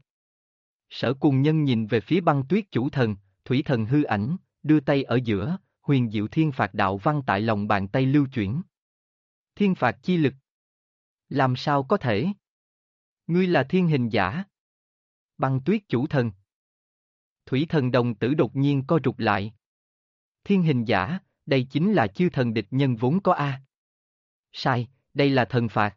Sở Cùng Nhân nhìn về phía băng tuyết chủ thần, thủy thần hư ảnh, đưa tay ở giữa, huyền diệu thiên phạt đạo văn tại lòng bàn tay lưu chuyển. Thiên phạt chi lực. Làm sao có thể? Ngươi là thiên hình giả. Băng tuyết chủ thần. Thủy thần đồng tử đột nhiên co rụt lại. Thiên hình giả, đây chính là chư thần địch nhân vốn có a. Sai, đây là thần phạt.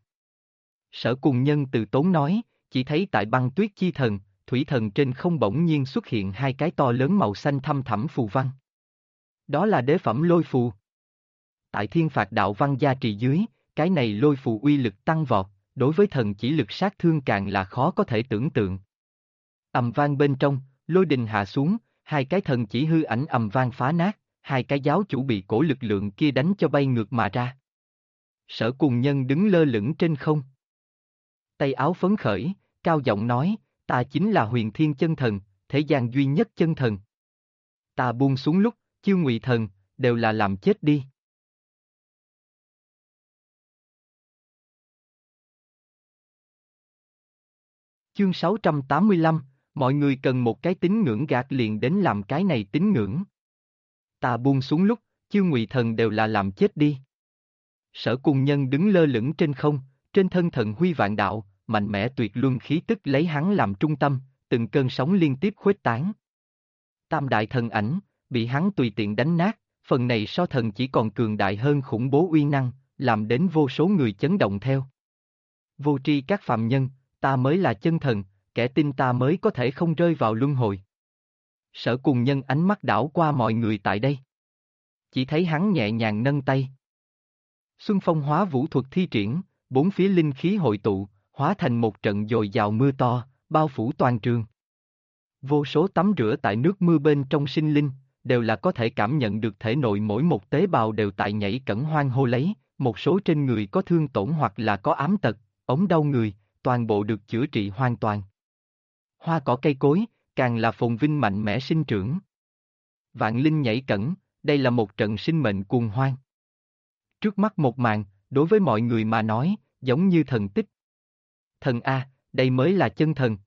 Sở Cùng Nhân từ tốn nói, chỉ thấy tại băng tuyết chi thần, thủy thần trên không bỗng nhiên xuất hiện hai cái to lớn màu xanh thăm thẳm phù văn. Đó là đế phẩm lôi phù. Tại thiên phạt đạo văn gia trì dưới, cái này lôi phù uy lực tăng vọt, đối với thần chỉ lực sát thương càng là khó có thể tưởng tượng. Ầm vang bên trong, lôi đình hạ xuống, hai cái thần chỉ hư ảnh ầm vang phá nát, hai cái giáo chủ bị cổ lực lượng kia đánh cho bay ngược mà ra. Sở Cùng Nhân đứng lơ lửng trên không. Tay áo phấn khởi, cao giọng nói, ta chính là Huyền Thiên chân thần, thế gian duy nhất chân thần. Ta buông xuống lúc, chiêu ngụy thần, đều là làm chết đi. Chương 685, mọi người cần một cái tín ngưỡng gạt liền đến làm cái này tín ngưỡng. Ta buông xuống lúc, chiêu ngụy thần đều là làm chết đi. Sở Cùng Nhân đứng lơ lửng trên không, trên thân thần huy vạn đạo, mạnh mẽ tuyệt luân khí tức lấy hắn làm trung tâm, từng cơn sóng liên tiếp khuếch tán. Tam đại thần ảnh, bị hắn tùy tiện đánh nát, phần này so thần chỉ còn cường đại hơn khủng bố uy năng, làm đến vô số người chấn động theo. Vô tri các phàm nhân, ta mới là chân thần, kẻ tin ta mới có thể không rơi vào luân hồi. Sở Cùng Nhân ánh mắt đảo qua mọi người tại đây. Chỉ thấy hắn nhẹ nhàng nâng tay. Xuân phong hóa vũ thuật thi triển, bốn phía linh khí hội tụ, hóa thành một trận dồi dào mưa to, bao phủ toàn trường. Vô số tắm rửa tại nước mưa bên trong sinh linh, đều là có thể cảm nhận được thể nội mỗi một tế bào đều tại nhảy cẫng hoan hô lấy, một số trên người có thương tổn hoặc là có ám tật, ống đau người, toàn bộ được chữa trị hoàn toàn. Hoa cỏ cây cối, càng là phồn vinh mạnh mẽ sinh trưởng. Vạn linh nhảy cẫng, đây là một trận sinh mệnh cuồng hoan. Trước mắt một màn, đối với mọi người mà nói, giống như thần tích. Thần A, đây mới là chân thần.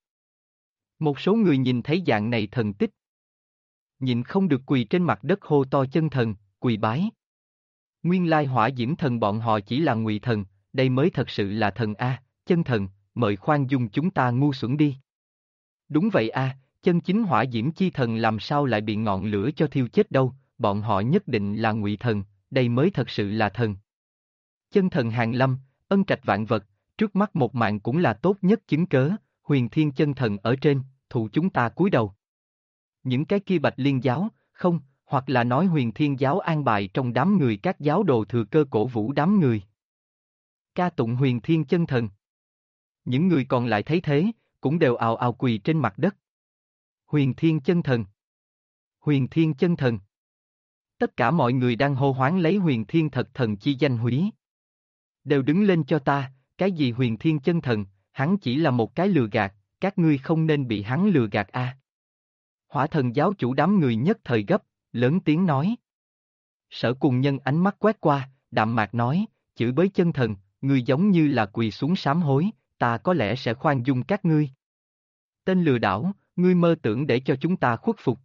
Một số người nhìn thấy dạng này thần tích. Nhịn không được quỳ trên mặt đất hô to chân thần, quỳ bái. Nguyên lai Hỏa Diễm thần bọn họ chỉ là ngụy thần, đây mới thật sự là thần A, chân thần, mời khoan dung chúng ta ngu xuẩn đi. Đúng vậy A, chân chính Hỏa Diễm chi thần làm sao lại bị ngọn lửa cho thiêu chết đâu, bọn họ nhất định là ngụy thần, đây mới thật sự là thần. Chân thần hàng lâm, ân trạch vạn vật, trước mắt một mạng cũng là tốt nhất chứng cớ, Huyền Thiên chân thần ở trên, thụ chúng ta cúi đầu. Những cái kia Bạch Liên giáo, không, hoặc là nói Huyền Thiên giáo an bài trong đám người các giáo đồ thừa cơ cổ vũ đám người. Ca tụng Huyền Thiên chân thần. Những người còn lại thấy thế, cũng đều ào ào quỳ trên mặt đất. Huyền Thiên chân thần. Huyền Thiên chân thần. Tất cả mọi người đang hô hoán lấy Huyền Thiên thật thần chi danh húy. Đều đứng lên cho ta, cái gì Huyền Thiên chân thần, hắn chỉ là một cái lừa gạt, các ngươi không nên bị hắn lừa gạt a. Hỏa thần giáo chủ đám người nhất thời gấp, lớn tiếng nói. Sở Cùng Nhân ánh mắt quét qua, đạm mạc nói, chửi bới chân thần, ngươi giống như là quỳ xuống sám hối, ta có lẽ sẽ khoan dung các ngươi. Tên lừa đảo, ngươi mơ tưởng để cho chúng ta khuất phục.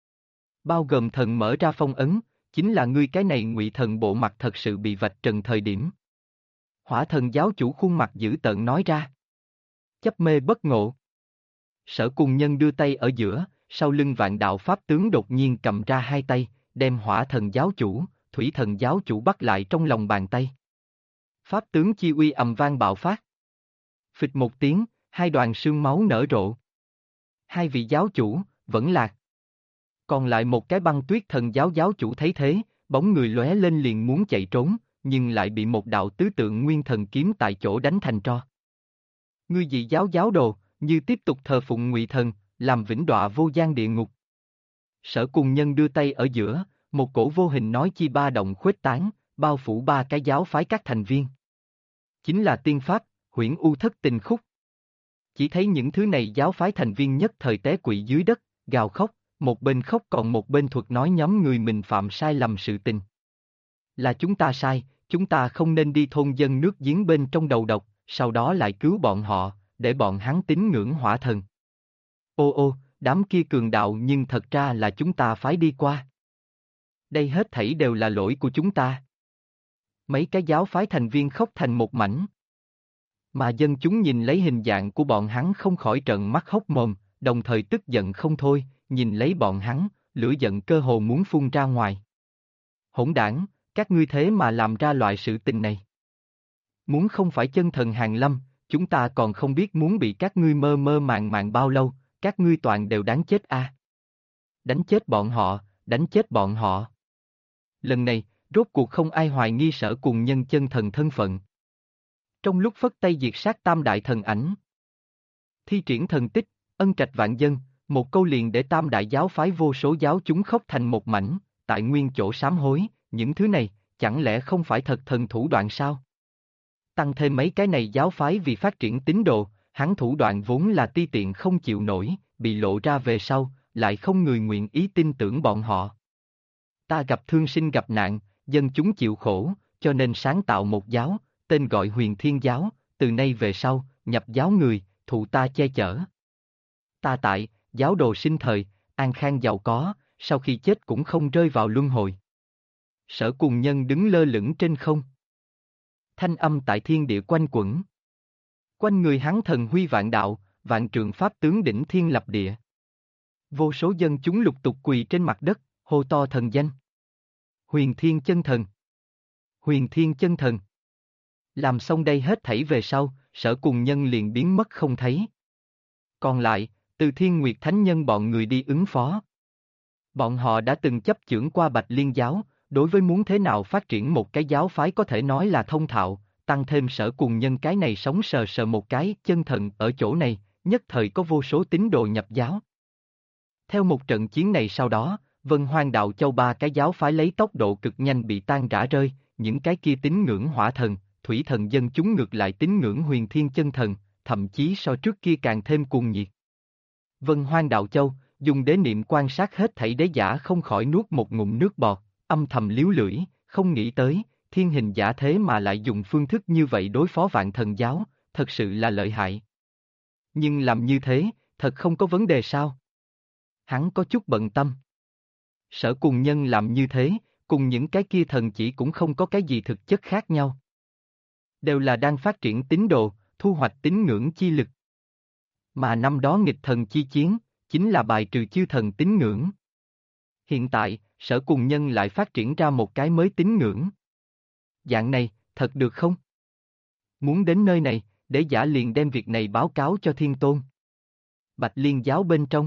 Bao gồm thần mở ra phong ấn, chính là ngươi cái này ngụy thần bộ mặt thật sự bị vạch trần thời điểm. Hỏa thần giáo chủ khuôn mặt dữ tợn nói ra. Chấp mê bất ngộ. Sở Cùng Nhân đưa tay ở giữa, sau lưng vạn đạo pháp tướng đột nhiên cầm ra hai tay, đem hỏa thần giáo chủ, thủy thần giáo chủ bắt lại trong lòng bàn tay. Pháp tướng chi uy ầm vang bạo phát. Phịch một tiếng, hai đoàn sương máu nở rộ. Hai vị giáo chủ, vẫn lạc. Còn lại một cái Băng Tuyết thần giáo giáo chủ thấy thế, bóng người lóe lên liền muốn chạy trốn, nhưng lại bị một đạo tứ tượng nguyên thần kiếm tại chỗ đánh thành tro. Ngươi dị giáo giáo đồ, như tiếp tục thờ phụng ngụy thần, làm vĩnh đọa vô gian địa ngục. Sở Cùng Nhân đưa tay ở giữa, một cổ vô hình nói chi ba động khuếch tán, bao phủ ba cái giáo phái các thành viên. Chính là tiên pháp, Huyễn U Thất Tình Khúc. Chỉ thấy những thứ này giáo phái thành viên nhất thời té quỵ dưới đất, gào khóc, một bên khóc còn một bên thuật nói nhóm người mình phạm sai lầm sự tình. Là chúng ta sai, chúng ta không nên đi thôn dân nước giếng bên trong đầu độc, sau đó lại cứu bọn họ, để bọn hắn tín ngưỡng hỏa thần. Ô ô, đám kia cường đạo nhưng thật ra là chúng ta phải đi qua. Đây hết thảy đều là lỗi của chúng ta. Mấy cái giáo phái thành viên khóc thành một mảnh. Mà dân chúng nhìn lấy hình dạng của bọn hắn không khỏi trợn mắt hốc mồm, đồng thời tức giận không thôi, nhìn lấy bọn hắn, lửa giận cơ hồ muốn phun ra ngoài. Hỗn đảng, các ngươi thế mà làm ra loại sự tình này. Muốn không phải chân thần hàng lâm, chúng ta còn không biết muốn bị các ngươi mơ mơ màng màng bao lâu, các ngươi toàn đều đáng chết a. Đánh chết bọn họ, đánh chết bọn họ. Lần này, rốt cuộc không ai hoài nghi Sở Cùng Nhân chân thần thân phận. Trong lúc phất tay diệt sát tam đại thần ảnh, thi triển thần tích, ân trạch vạn dân, một câu liền để tam đại giáo phái vô số giáo chúng khóc thành một mảnh, tại nguyên chỗ sám hối, những thứ này, chẳng lẽ không phải thật thần thủ đoạn sao? Tăng thêm mấy cái này giáo phái vì phát triển tín đồ, hắn thủ đoạn vốn là ti tiện không chịu nổi, bị lộ ra về sau, lại không người nguyện ý tin tưởng bọn họ. Ta gặp thương sinh gặp nạn, dân chúng chịu khổ, cho nên sáng tạo một giáo, tên gọi Huyền Thiên Giáo, từ nay về sau, nhập giáo người, thụ ta che chở. Ta tại, giáo đồ sinh thời, an khang giàu có, sau khi chết cũng không rơi vào luân hồi. Sở Cùng Nhân đứng lơ lửng trên không. Thanh âm tại thiên địa quanh quẩn. Quanh người hắn thần huy vạn đạo, vạn trượng pháp tướng đỉnh thiên lập địa. Vô số dân chúng lục tục quỳ trên mặt đất, hô to thần danh. Huyền Thiên Chân Thần. Huyền Thiên Chân Thần. Làm xong đây hết thảy về sau, Sở Cùng Nhân liền biến mất không thấy. Còn lại, từ Thiên Nguyệt Thánh Nhân bọn người đi ứng phó. Bọn họ đã từng chấp chưởng qua Bạch Liên Giáo, đối với muốn thế nào phát triển một cái giáo phái có thể nói là thông thạo, tăng thêm Sở Cùng Nhân cái này sống sờ sờ một cái chân thần ở chỗ này, nhất thời có vô số tín đồ nhập giáo. Theo một trận chiến này sau đó, Vân Hoang Đạo Châu ba cái giáo phái lấy tốc độ cực nhanh bị tan rã rơi, những cái kia tín ngưỡng hỏa thần, thủy thần dân chúng ngược lại tín ngưỡng Huyền Thiên Chân Thần, thậm chí so trước kia càng thêm cuồng nhiệt. Vân Hoang Đạo Châu, dùng đế niệm quan sát hết thảy đế giả không khỏi nuốt một ngụm nước bọt, âm thầm liếu lưỡi, không nghĩ tới, thiên hình giả thế mà lại dùng phương thức như vậy đối phó Vạn Thần Giáo, thật sự là lợi hại. Nhưng làm như thế, thật không có vấn đề sao? Hắn có chút bận tâm. Sở Cùng Nhân làm như thế, cùng những cái kia thần chỉ cũng không có cái gì thực chất khác nhau. Đều là đang phát triển tín đồ, thu hoạch tín ngưỡng chi lực. Mà năm đó nghịch thần chi chiến, chính là bài trừ chư thần tín ngưỡng. Hiện tại, Sở Cùng Nhân lại phát triển ra một cái mới tín ngưỡng. Dạng này, thật được không? Muốn đến nơi này, đế giả liền đem việc này báo cáo cho Thiên Tôn. Bạch Liên Giáo bên trong.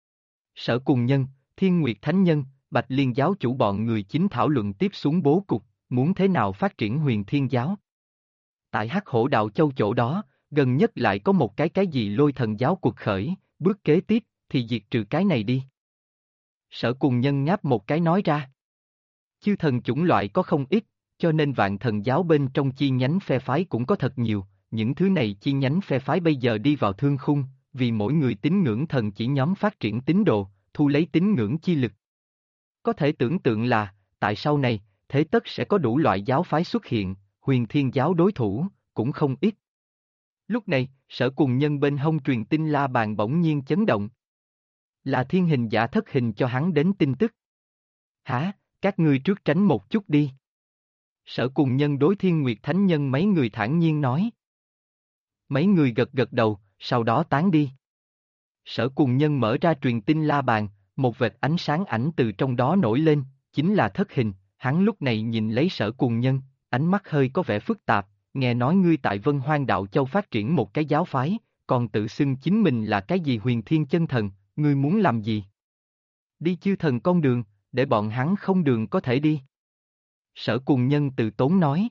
Sở Cùng Nhân, Thiên Nguyệt Thánh Nhân, Bạch Liên Giáo chủ bọn người chính thảo luận tiếp xuống bố cục, muốn thế nào phát triển Huyền Thiên Giáo. Tại Hắc Hổ Đạo Châu chỗ đó, gần nhất lại có một cái gì Lôi Thần Giáo cuộc khởi, bước kế tiếp, thì diệt trừ cái này đi. Sở Cùng Nhân ngáp một cái nói ra. Chư thần chủng loại có không ít, cho nên Vạn Thần Giáo bên trong chi nhánh phe phái cũng có thật nhiều, những thứ này chi nhánh phe phái bây giờ đi vào thương khung, vì mỗi người tín ngưỡng thần chỉ nhóm phát triển tín đồ, thu lấy tín ngưỡng chi lực. Có thể tưởng tượng là, tại sau này, thế tất sẽ có đủ loại giáo phái xuất hiện, Huyền Thiên Giáo đối thủ, cũng không ít. Lúc này, Sở Cùng Nhân bên hông truyền tin la bàn bỗng nhiên chấn động. Là thiên hình giả thất hình cho hắn đến tin tức. Hả, các ngươi trước tránh một chút đi. Sở Cùng Nhân đối Thiên Nguyệt Thánh Nhân mấy người thản nhiên nói. Mấy người gật gật đầu, sau đó tán đi. Sở Cùng Nhân mở ra truyền tin la bàn, một vệt ánh sáng ảnh từ trong đó nổi lên, chính là thất hình, hắn lúc này nhìn lấy Sở Cùng Nhân, ánh mắt hơi có vẻ phức tạp, nghe nói ngươi tại Vân Hoang Đạo Châu phát triển một cái giáo phái, còn tự xưng chính mình là cái gì Huyền Thiên Chân Thần, ngươi muốn làm gì? Đi chư thần con đường, để bọn hắn không đường có thể đi. Sở Cùng Nhân từ tốn nói.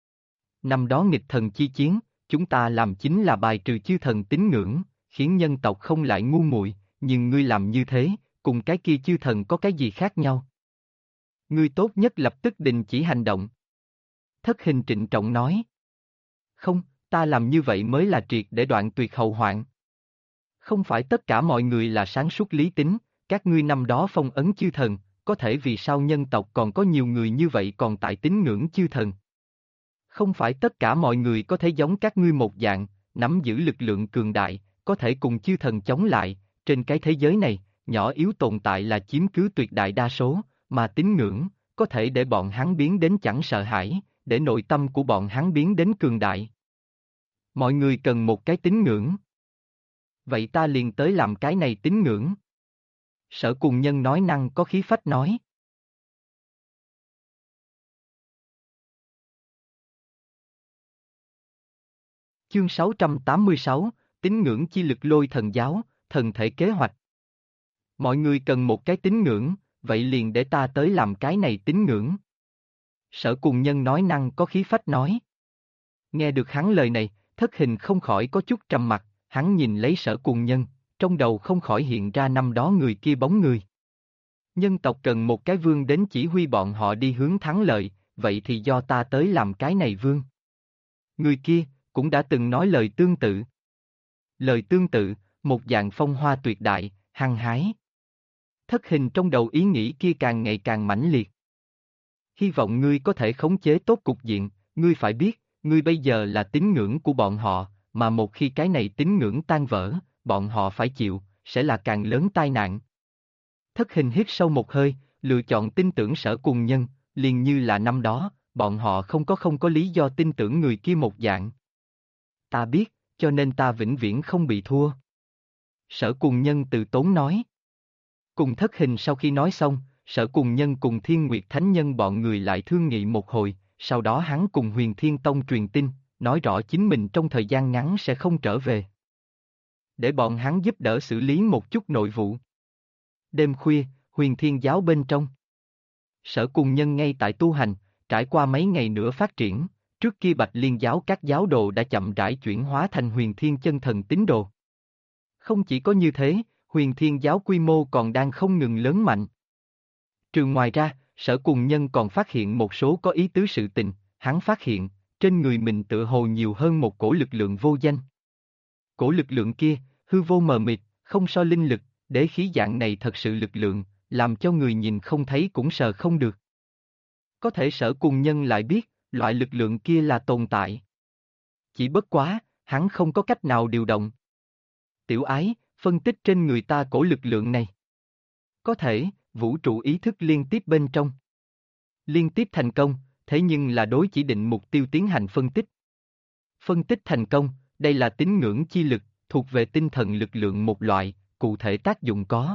Năm đó nghịch thần chi chiến, chúng ta làm chính là bài trừ chư thần tín ngưỡng, khiến nhân tộc không lại ngu muội, nhưng ngươi làm như thế, cùng cái kia chư thần có cái gì khác nhau? Ngươi tốt nhất lập tức đình chỉ hành động. Thất hình trịnh trọng nói. Không, ta làm như vậy mới là triệt để đoạn tuyệt hậu hoạn. Không phải tất cả mọi người là sáng suốt lý tính, các ngươi năm đó phong ấn chư thần, có thể vì sao nhân tộc còn có nhiều người như vậy còn tại tín ngưỡng chư thần. Không phải tất cả mọi người có thể giống các ngươi một dạng, nắm giữ lực lượng cường đại, có thể cùng chư thần chống lại, trên cái thế giới này, nhỏ yếu tồn tại là chiếm cứ tuyệt đại đa số, mà tín ngưỡng, có thể để bọn hắn biến đến chẳng sợ hãi, để nội tâm của bọn hắn biến đến cường đại. Mọi người cần một cái tín ngưỡng. Vậy ta liền tới làm cái này tín ngưỡng. Sở Cùng Nhân nói năng có khí phách nói. Chương 686, tín ngưỡng chi lực Lôi Thần Giáo, thần thể kế hoạch. Mọi người cần một cái tín ngưỡng, vậy liền để ta tới làm cái này tín ngưỡng. Sở Cùng Nhân nói năng có khí phách nói. Nghe được hắn lời này, Thất Hình không khỏi có chút trầm mặc, hắn nhìn lấy Sở Cùng Nhân, trong đầu không khỏi hiện ra năm đó người kia bóng người. Nhân tộc cần một cái vương đến chỉ huy bọn họ đi hướng thắng lợi, vậy thì do ta tới làm cái này vương. Người kia, cũng đã từng nói lời tương tự. Lời tương tự, một dạng phong hoa tuyệt đại, hăng hái. Thất Hình trong đầu ý nghĩ kia càng ngày càng mãnh liệt. Hy vọng ngươi có thể khống chế tốt cục diện, ngươi phải biết, ngươi bây giờ là tín ngưỡng của bọn họ, mà một khi cái này tín ngưỡng tan vỡ, bọn họ phải chịu, sẽ là càng lớn tai nạn. Thất Hình hít sâu một hơi, lựa chọn tin tưởng Sở Cùng Nhân, liền như là năm đó, bọn họ không có lý do tin tưởng người kia một dạng. Ta biết, cho nên ta vĩnh viễn không bị thua. Sở Cùng Nhân từ tốn nói. Cùng Thất Hình sau khi nói xong, Sở Cùng Nhân cùng Thiên Nguyệt Thánh Nhân bọn người lại thương nghị một hồi, sau đó hắn cùng Huyền Thiên Tông truyền tin, nói rõ chính mình trong thời gian ngắn sẽ không trở về. Để bọn hắn giúp đỡ xử lý một chút nội vụ. Đêm khuya, Huyền Thiên Giáo bên trong. Sở Cùng Nhân ngay tại tu hành, trải qua mấy ngày nữa phát triển, trước kia Bạch Liên Giáo các giáo đồ đã chậm rãi chuyển hóa thành Huyền Thiên chân thần tín đồ. Không chỉ có như thế, Huyền Thiên Giáo quy mô còn đang không ngừng lớn mạnh. Trừ ngoài ra, Sở Cùng Nhân còn phát hiện một số có ý tứ sự tình, hắn phát hiện, trên người mình tựa hồ nhiều hơn một cổ lực lượng vô danh. Cổ lực lượng kia, hư vô mờ mịt, không so linh lực, đế khí dạng này thật sự lực lượng, làm cho người nhìn không thấy cũng sờ không được. Có thể Sở Cùng Nhân lại biết, loại lực lượng kia là tồn tại. Chỉ bất quá, hắn không có cách nào điều động. Tiểu Ái, phân tích trên người ta cổ lực lượng này. Có thể, vũ trụ ý thức liên tiếp bên trong. Liên tiếp thành công, thế nhưng là đối chỉ định mục tiêu tiến hành phân tích. Phân tích thành công, đây là tín ngưỡng chi lực, thuộc về tinh thần lực lượng một loại, cụ thể tác dụng có.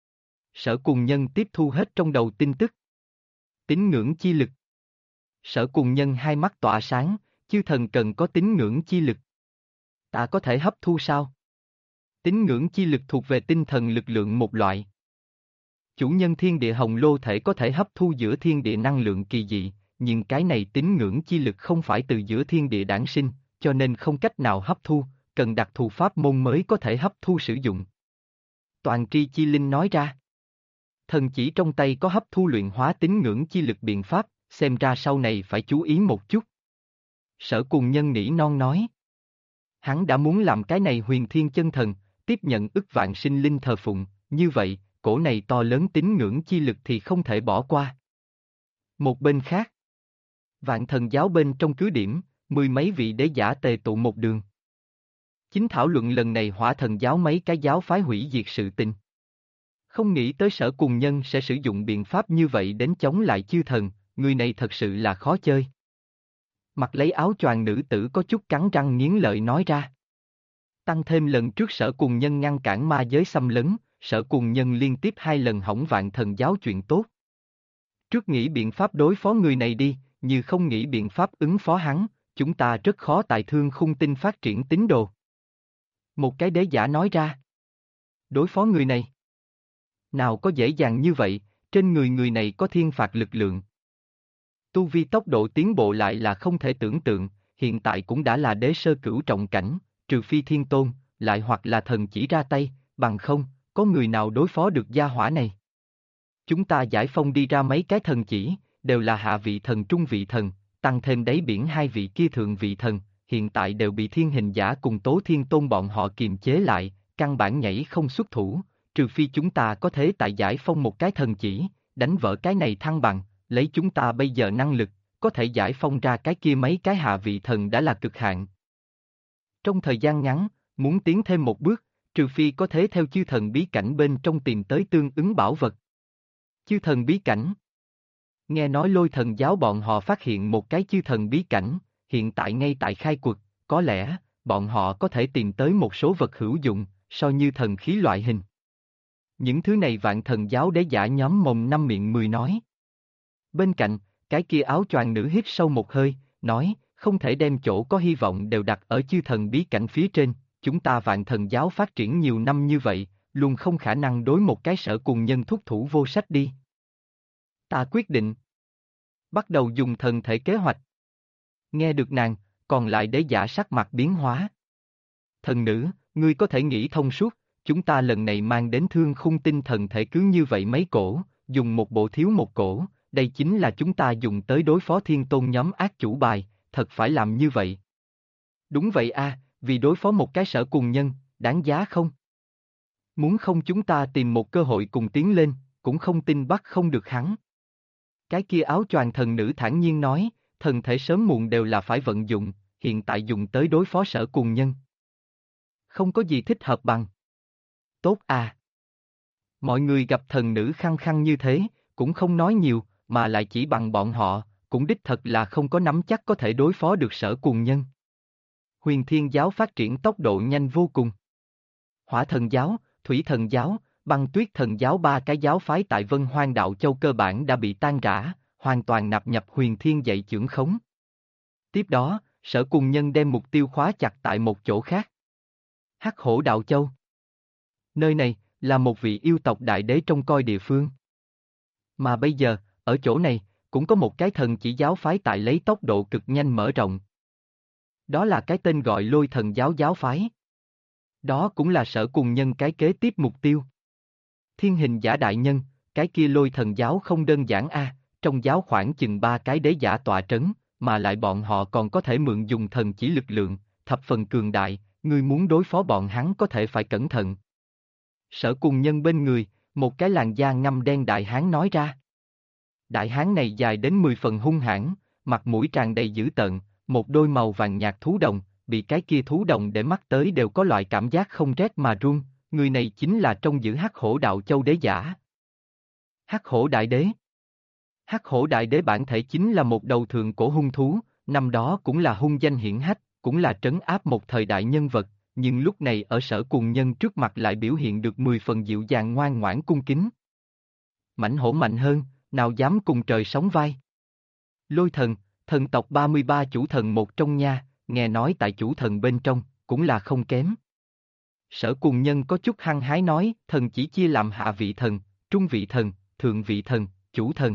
Sở Cùng Nhân tiếp thu hết trong đầu tin tức. Tín ngưỡng chi lực. Sở Cùng Nhân hai mắt tỏa sáng, chư thần cần có tín ngưỡng chi lực. Ta có thể hấp thu sao? Tín ngưỡng chi lực thuộc về tinh thần lực lượng một loại. Chủ nhân thiên địa hồng lô thể có thể hấp thu giữa thiên địa năng lượng kỳ dị, nhưng cái này tín ngưỡng chi lực không phải từ giữa thiên địa đản sinh, cho nên không cách nào hấp thu, cần đặc thù pháp môn mới có thể hấp thu sử dụng. Toàn tri chi linh nói ra. Thần chỉ trong tay có hấp thu luyện hóa tín ngưỡng chi lực biện pháp, xem ra sau này phải chú ý một chút. Sở Cùng Nhân nỉ non nói. Hắn đã muốn làm cái này huyền thiên chân thần, tiếp nhận ức vạn sinh linh thờ phụng, như vậy, cổ này to lớn tín ngưỡng chi lực thì không thể bỏ qua. Một bên khác, Vạn Thần Giáo bên trong cứ điểm, mười mấy vị đế giả tề tụ một đường. Chính thảo luận lần này Hỏa Thần Giáo mấy cái giáo phái hủy diệt sự tình. Không nghĩ tới Sở Cùng Nhân sẽ sử dụng biện pháp như vậy đến chống lại chư thần, người này thật sự là khó chơi. Mặc lấy áo choàng nữ tử có chút cắn răng nghiến lợi nói ra. Tăng thêm lần trước Sở Cùng Nhân ngăn cản ma giới xâm lấn, Sở Cùng Nhân liên tiếp 2 lần hỏng Vạn Thần Giáo chuyện tốt. Trước nghĩ biện pháp đối phó người này đi, như không nghĩ biện pháp ứng phó hắn, chúng ta rất khó tại Thương Khung Tinh phát triển tín đồ. Một cái đế giả nói ra. Đối phó người này. Nào có dễ dàng như vậy, trên người người này có thiên phạt lực lượng. Tu vi tốc độ tiến bộ lại là không thể tưởng tượng, hiện tại cũng đã là đế sơ cửu trọng cảnh, trừ phi thiên tôn, lại hoặc là thần chỉ ra tay, bằng không, có người nào đối phó được gia hỏa này. Chúng ta giải phong đi ra mấy cái thần chỉ, đều là hạ vị thần trung vị thần, tăng thêm đáy biển 2 vị kia thượng vị thần, hiện tại đều bị thiên hình giả cùng tố thiên tôn bọn họ kiềm chế lại, căn bản nhảy không xuất thủ, trừ phi chúng ta có thể tại giải phong một cái thần chỉ, đánh vỡ cái này thăng bằng, lấy chúng ta bây giờ năng lực, có thể giải phong ra cái kia mấy cái hạ vị thần đã là cực hạn. Trong thời gian ngắn, muốn tiến thêm một bước, trừ phi có thể theo chư thần bí cảnh bên trong tìm tới tương ứng bảo vật. Chư thần bí cảnh. Nghe nói Lôi Thần Giáo bọn họ phát hiện một cái chư thần bí cảnh, hiện tại ngay tại khai quật, có lẽ, bọn họ có thể tìm tới một số vật hữu dụng, so như thần khí loại hình. Những thứ này Vạn Thần Giáo đế giả nhóm mồm năm miệng mười nói. Bên cạnh, cái kia áo choàng nữ hít sâu một hơi, nói, không thể đem chỗ có hy vọng đều đặt ở chư thần bí cảnh phía trên, chúng ta Vạn Thần Giáo phát triển nhiều năm như vậy, luôn không khả năng đối một cái Sở Cùng Nhân thúc thủ vô sách đi. Ta quyết định. Bắt đầu dùng thần thể kế hoạch. Nghe được nàng, còn lại đế giả sắc mặt biến hóa. Thần nữ, ngươi có thể nghĩ thông suốt, chúng ta lần này mang đến Thương Khung Tinh thần thể cứ như vậy mấy cổ, dùng một bộ thiếu một cổ, đây chính là chúng ta dùng tới đối phó Thiên Tôn nhóm ác chủ bài, thật phải làm như vậy. Đúng vậy a, vì đối phó một cái Sở Cùng Nhân, đáng giá không? Muốn không chúng ta tìm một cơ hội cùng tiến lên, cũng không tin bắt không được hắn. Cái kia áo choàng thần nữ thản nhiên nói, thần thể sớm muộn đều là phải vận dụng, hiện tại dùng tới đối phó Sở Cùng Nhân. Không có gì thích hợp bằng. Tốt à. Mọi người gặp thần nữ khăng khăng như thế, cũng không nói nhiều, mà lại chỉ bằng bọn họ, cũng đích thật là không có nắm chắc có thể đối phó được Sở Cùng Nhân. Huyền Thiên Giáo phát triển tốc độ nhanh vô cùng. Hỏa Thần Giáo, Thủy Thần Giáo, Băng Tuyết Thần Giáo, ba cái giáo phái tại Vân Hoang Đạo Châu cơ bản đã bị tan rã, hoàn toàn nạp nhập Huyền Thiên dạy chưởng khống. Tiếp đó, Sở Cùng Nhân đem mục tiêu khóa chặt tại một chỗ khác. Hắc Hổ Đạo Châu. Nơi này, là một vị yêu tộc đại đế trông coi địa phương. Mà bây giờ, ở chỗ này, cũng có một cái thần chỉ giáo phái tại lấy tốc độ cực nhanh mở rộng. Đó là cái tên gọi Lôi Thần Giáo giáo phái. Đó cũng là Sở Cùng Nhân cái kế tiếp mục tiêu. Thiên Hình Giả đại nhân, cái kia Lôi Thần Giáo không đơn giản a, trong giáo khoảng chừng 3 cái đế giả tọa trấn, mà lại bọn họ còn có thể mượn dùng thần chỉ lực lượng, thập phần cường đại, ngươi muốn đối phó bọn hắn có thể phải cẩn thận. Sở Cùng Nhân bên người, một cái làn da ngăm đen đại hán nói ra. Đại hán này dài đến 10 phần hung hãn, mặt mũi tràn đầy dữ tợn, một đôi màu vàng nhạt thú đồng, bị cái kia thú đồng để mắt tới đều có loại cảm giác không rét mà run, người này chính là trong giữ Hắc Hổ Đạo Châu đế giả. Hắc Hổ Đại Đế. Hắc Hổ Đại Đế bản thể chính là một đầu thượng cổ hung thú, năm đó cũng là hung danh hiển hách, cũng là trấn áp một thời đại nhân vật, nhưng lúc này ở Sở Cùng Nhân trước mặt lại biểu hiện được 10 phần dịu dàng ngoan ngoãn cung kính. Mãnh hổ mạnh hơn, nào dám cùng trời sóng vai. Lôi thần, thần tộc 33 chủ thần một trong nha, nghe nói tại chủ thần bên trong, cũng là không kém. Sở Cùng Nhân có chút hăng hái nói, thần chỉ chia làm hạ vị thần, trung vị thần, thượng vị thần, chủ thần.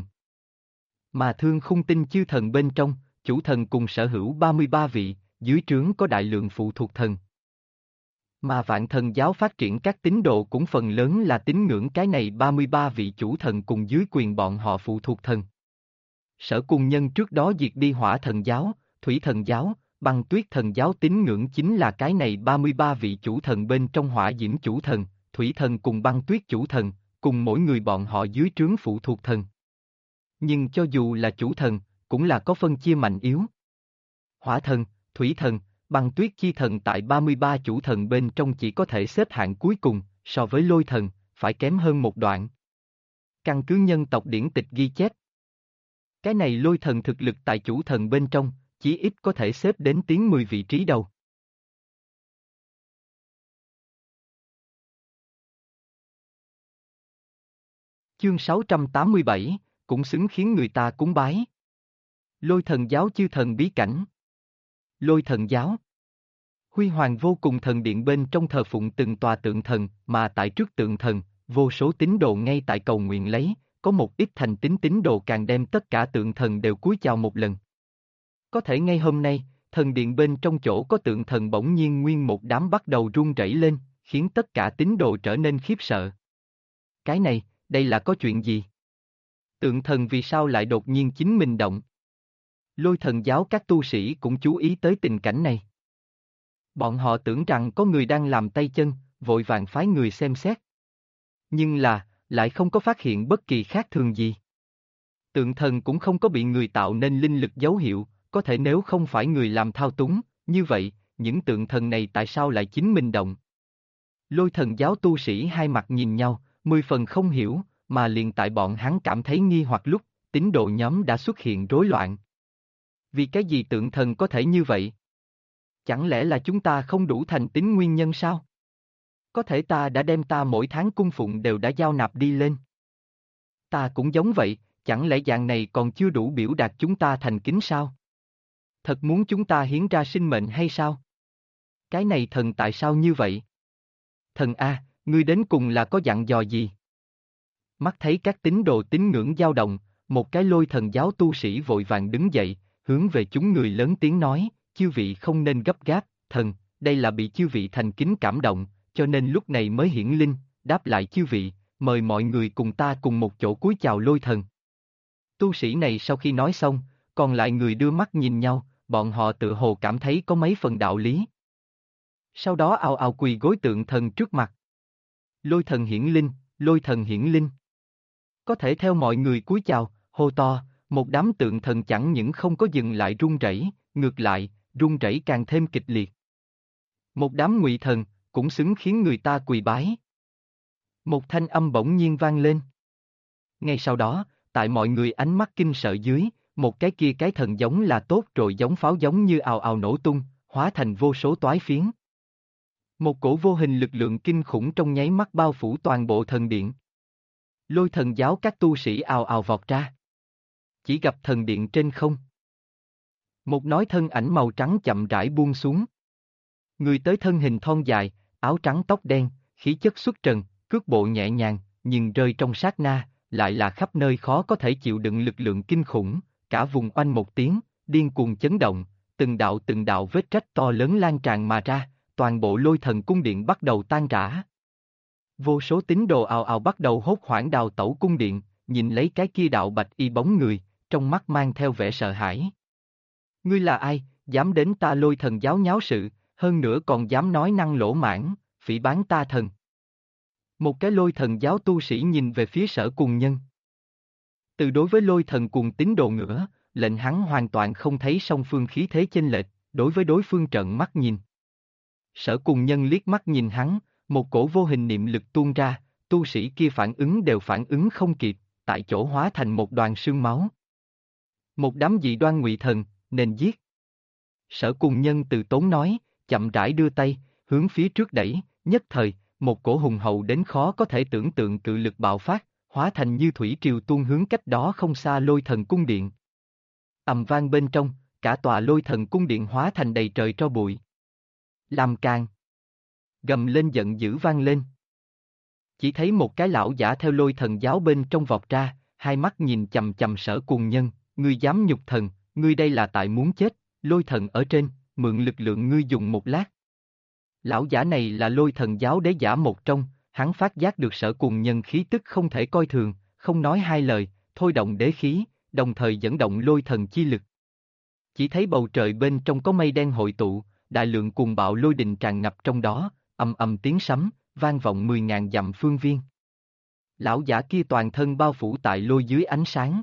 Mà Thương Khung Tinh chư thần bên trong, chủ thần cùng sở hữu 33 vị, dưới trướng có đại lượng phụ thuộc thần. Mà Vạn Thần Giáo phát triển các tín đồ cũng phần lớn là tín ngưỡng cái này 33 vị chủ thần cùng dưới quyền bọn họ phụ thuộc thần. Sở Cùng Nhân trước đó diệt đi Hỏa Thần Giáo, Thủy Thần Giáo, Băng Tuyết Thần Giáo tín ngưỡng chính là cái này 33 vị chủ thần bên trong Hỏa Diễm chủ thần, Thủy Thần cùng Băng Tuyết chủ thần, cùng mỗi người bọn họ dưới trướng phụ thuộc thần. Nhưng cho dù là chủ thần, cũng là có phân chia mạnh yếu. Hỏa Thần, Thủy Thần, Băng Tuyết chi thần tại 33 chủ thần bên trong chỉ có thể xếp hạng cuối cùng, so với Lôi Thần, phải kém hơn một đoạn. Căn cứ nhân tộc điển tịch ghi chép. Cái này Lôi Thần thực lực tại chủ thần bên trong, chí ít có thể xếp đến tiến 10 vị trí đầu. Chương 687, cũng xứng khiến người ta cúng bái. Lôi Thần Giáo chư thần bí cảnh. Lôi Thần Giáo. Huy hoàng vô cùng thần điện bên trong thờ phụng từng tòa tượng thần, mà tại trước tượng thần, vô số tín đồ ngay tại cầu nguyện lấy, có một ít thành tín đồ càng đem tất cả tượng thần đều cúi chào một lần. Có thể ngay hôm nay, thần điện bên trong chỗ có tượng thần bỗng nhiên nguyên một đám bắt đầu run rẩy lên, khiến tất cả tín đồ trở nên khiếp sợ. Cái này, đây là có chuyện gì? Tượng thần vì sao lại đột nhiên chính mình động? Lôi Thần Giáo các tu sĩ cũng chú ý tới tình cảnh này. Bọn họ tưởng rằng có người đang làm tay chân, vội vàng phái người xem xét. Nhưng là, lại không có phát hiện bất kỳ khác thường gì. Tượng thần cũng không có bị người tạo nên linh lực dấu hiệu, có thể nếu không phải người làm thao túng, như vậy, những tượng thần này tại sao lại chính mình động? Lôi Thần Giáo tu sĩ hai mặt nhìn nhau, 10 phần không hiểu, mà liền tại bọn hắn cảm thấy nghi hoặc lúc, tín đồ nhóm đã xuất hiện rối loạn. Vì cái gì tượng thần có thể như vậy? Chẳng lẽ là chúng ta không đủ thành tín nguyên nhân sao? Có thể ta đã đem ta mỗi tháng cung phụng đều đã giao nạp đi lên. Ta cũng giống vậy, chẳng lẽ dạng này còn chưa đủ biểu đạt chúng ta thành kính sao? Thật muốn chúng ta hiến ra sinh mệnh hay sao? Cái này thần tại sao như vậy? Thần A, ngươi đến cùng là có dặn dò gì? Mắt thấy các tín đồ tín ngưỡng dao động, một cái lôi thần giáo tu sĩ vội vàng đứng dậy, hướng về chúng người lớn tiếng nói, chư vị không nên gấp gáp, thần, đây là bị chư vị thành kính cảm động, cho nên lúc này mới hiển linh, đáp lại chư vị, mời mọi người cùng ta cùng một chỗ cúi chào lôi thần. Tu sĩ này sau khi nói xong, còn lại người đưa mắt nhìn nhau, bọn họ tự hồ cảm thấy có mấy phần đạo lý. Sau đó ào ào quỳ gối tượng thần trước mặt. Lôi thần hiển linh, lôi thần hiển linh. Có thể theo mọi người cúi chào, hô to, một đám tượng thần chẳng những không có dừng lại run rẩy, ngược lại, run rẩy càng thêm kịch liệt. Một đám ngụy thần, cũng xứng khiến người ta quỳ bái. Một thanh âm bỗng nhiên vang lên. Ngay sau đó, tại mọi người ánh mắt kinh sợ dưới, một cái thần giống là tốt rồi giống pháo giống như ào ào nổ tung, hóa thành vô số toái phiến. Một cổ vô hình lực lượng kinh khủng trong nháy mắt bao phủ toàn bộ thần điện. Lôi thần giáo các tu sĩ ào ào vọt ra. Chỉ gặp thần điện trên không. Một nói thân ảnh màu trắng chậm rãi buông xuống. Người tới thân hình thon dài, áo trắng tóc đen, khí chất xuất trần, cước bộ nhẹ nhàng, nhưng rơi trong sát na, lại là khắp nơi khó có thể chịu đựng lực lượng kinh khủng, cả vùng oanh một tiếng, điên cuồng chấn động, từng đạo vết rách to lớn lan tràn mà ra, toàn bộ lôi thần cung điện bắt đầu tan rã. Vô số tín đồ ào ào bắt đầu hốt hoảng đào tẩu cung điện, nhìn lấy cái kia đạo bạch y bóng người, trong mắt mang theo vẻ sợ hãi. Ngươi là ai, dám đến ta lôi thần giáo nháo sự, hơn nữa còn dám nói năng lỗ mãng, phỉ báng ta thần. Một cái lôi thần giáo tu sĩ nhìn về phía Sở Cùng Nhân. Từ đối với lôi thần cùng tín đồ ngửa, lệnh hắn hoàn toàn không thấy song phương khí thế chênh lệch, đối với đối phương trợn mắt nhìn. Sở Cùng Nhân liếc mắt nhìn hắn, một cổ vô hình niệm lực tuôn ra, tu sĩ kia phản ứng đều phản ứng không kịp, tại chỗ hóa thành một đoàn sương máu. Một đám dị đoan ngụy thần, nên giết. Sở Cùng Nhân từ tốn nói, chậm rãi đưa tay, hướng phía trước đẩy, nhất thời, một cổ hùng hậu đến khó có thể tưởng tượng cự lực bạo phát, hóa thành như thủy triều tuôn hướng cách đó không xa lôi thần cung điện. Ầm vang bên trong, cả tòa lôi thần cung điện hóa thành đầy trời tro bụi. Làm càng. Gầm lên giận dữ vang lên. Chỉ thấy một cái lão giả theo lôi thần giáo bên trong vọt ra, hai mắt nhìn chầm chầm Sở Cùng Nhân, ngươi dám nhục thần, ngươi đây là tại muốn chết, lôi thần ở trên, mượn lực lượng ngươi dùng một lát. Lão giả này là lôi thần giáo đế giả một trong, hắn phát giác được Sở Cùng Nhân khí tức không thể coi thường, không nói hai lời, thôi động đế khí, đồng thời dẫn động lôi thần chi lực. Chỉ thấy bầu trời bên trong có mây đen hội tụ, đại lượng cuồng bạo lôi đình tràn ngập trong đó, ầm ầm tiếng sấm, vang vọng 10.000 dặm phương viên. Lão giả kia toàn thân bao phủ tại lôi dưới ánh sáng.